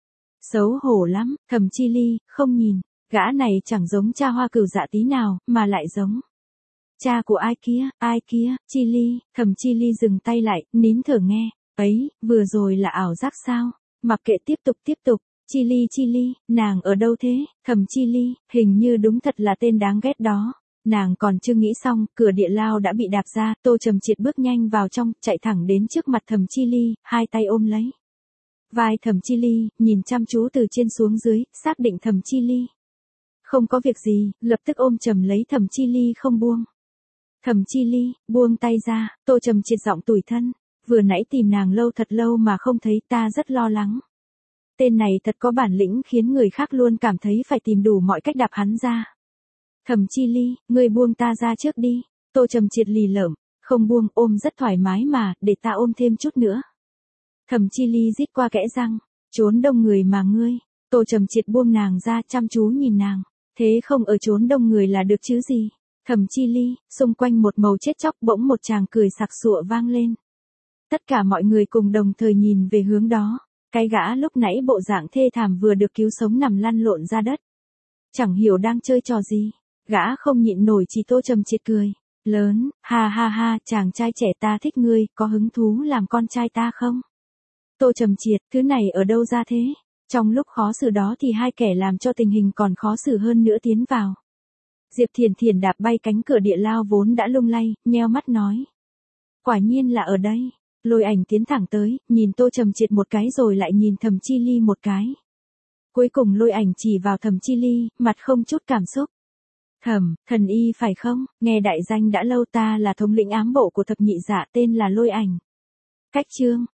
Xấu hổ lắm, Thẩm Chi Ly, không nhìn, gã này chẳng giống cha Hoa Cửu Dạ tí nào, mà lại giống. Cha của ai kia, ai kia, Chi Ly, Thẩm Chi Ly dừng tay lại, nín thở nghe, ấy, vừa rồi là ảo giác sao? Mặc kệ tiếp tục tiếp tục, Chi Ly Chi Ly, nàng ở đâu thế? Thẩm Chi Ly, hình như đúng thật là tên đáng ghét đó. Nàng còn chưa nghĩ xong, cửa địa lao đã bị đạp ra, Tô Trầm Triệt bước nhanh vào trong, chạy thẳng đến trước mặt Thẩm Chi Ly, hai tay ôm lấy vai Thẩm Chi Ly, nhìn chăm chú từ trên xuống dưới, xác định Thẩm Chi Ly không có việc gì, lập tức ôm chầm lấy Thẩm Chi Ly không buông. Thẩm Chi Ly, buông tay ra, Tô Trầm Triệt giọng tủi thân, vừa nãy tìm nàng lâu thật lâu mà không thấy, ta rất lo lắng. Tên này thật có bản lĩnh khiến người khác luôn cảm thấy phải tìm đủ mọi cách đạp hắn ra. Thẩm Chi Ly, ngươi buông ta ra trước đi. Tô Trầm Triệt lì lợm, không buông, ôm rất thoải mái mà, để ta ôm thêm chút nữa. Thẩm Chi Ly rít qua kẽ răng, trốn đông người mà ngươi. Tô Trầm Triệt buông nàng ra, chăm chú nhìn nàng, thế không ở trốn đông người là được chứ gì. Thẩm Chi Ly, xung quanh một màu chết chóc, bỗng một tràng cười sặc sụa vang lên. Tất cả mọi người cùng đồng thời nhìn về hướng đó, cái gã lúc nãy bộ dạng thê thảm vừa được cứu sống nằm lăn lộn ra đất. Chẳng hiểu đang chơi trò gì. Gã không nhịn nổi chỉ Tô Trầm Triệt cười lớn, ha ha ha, chàng trai trẻ ta thích ngươi, có hứng thú làm con trai ta không? Tô Trầm Triệt, thứ này ở đâu ra thế? Trong lúc khó xử đó thì hai kẻ làm cho tình hình còn khó xử hơn nữa tiến vào. Diệp Thiền Thiền đạp bay cánh cửa địa lao vốn đã lung lay, nheo mắt nói. Quả nhiên là ở đây. Lôi Ảnh tiến thẳng tới, nhìn Tô Trầm Triệt một cái rồi lại nhìn Thẩm Chi Ly một cái. Cuối cùng Lôi Ảnh chỉ vào Thẩm Chi Ly, mặt không chút cảm xúc. Thẩm, thần y phải không? Nghe đại danh đã lâu, ta là thống lĩnh ám bộ của thập nhị dạ, tên là Lôi Ảnh. Cách chương,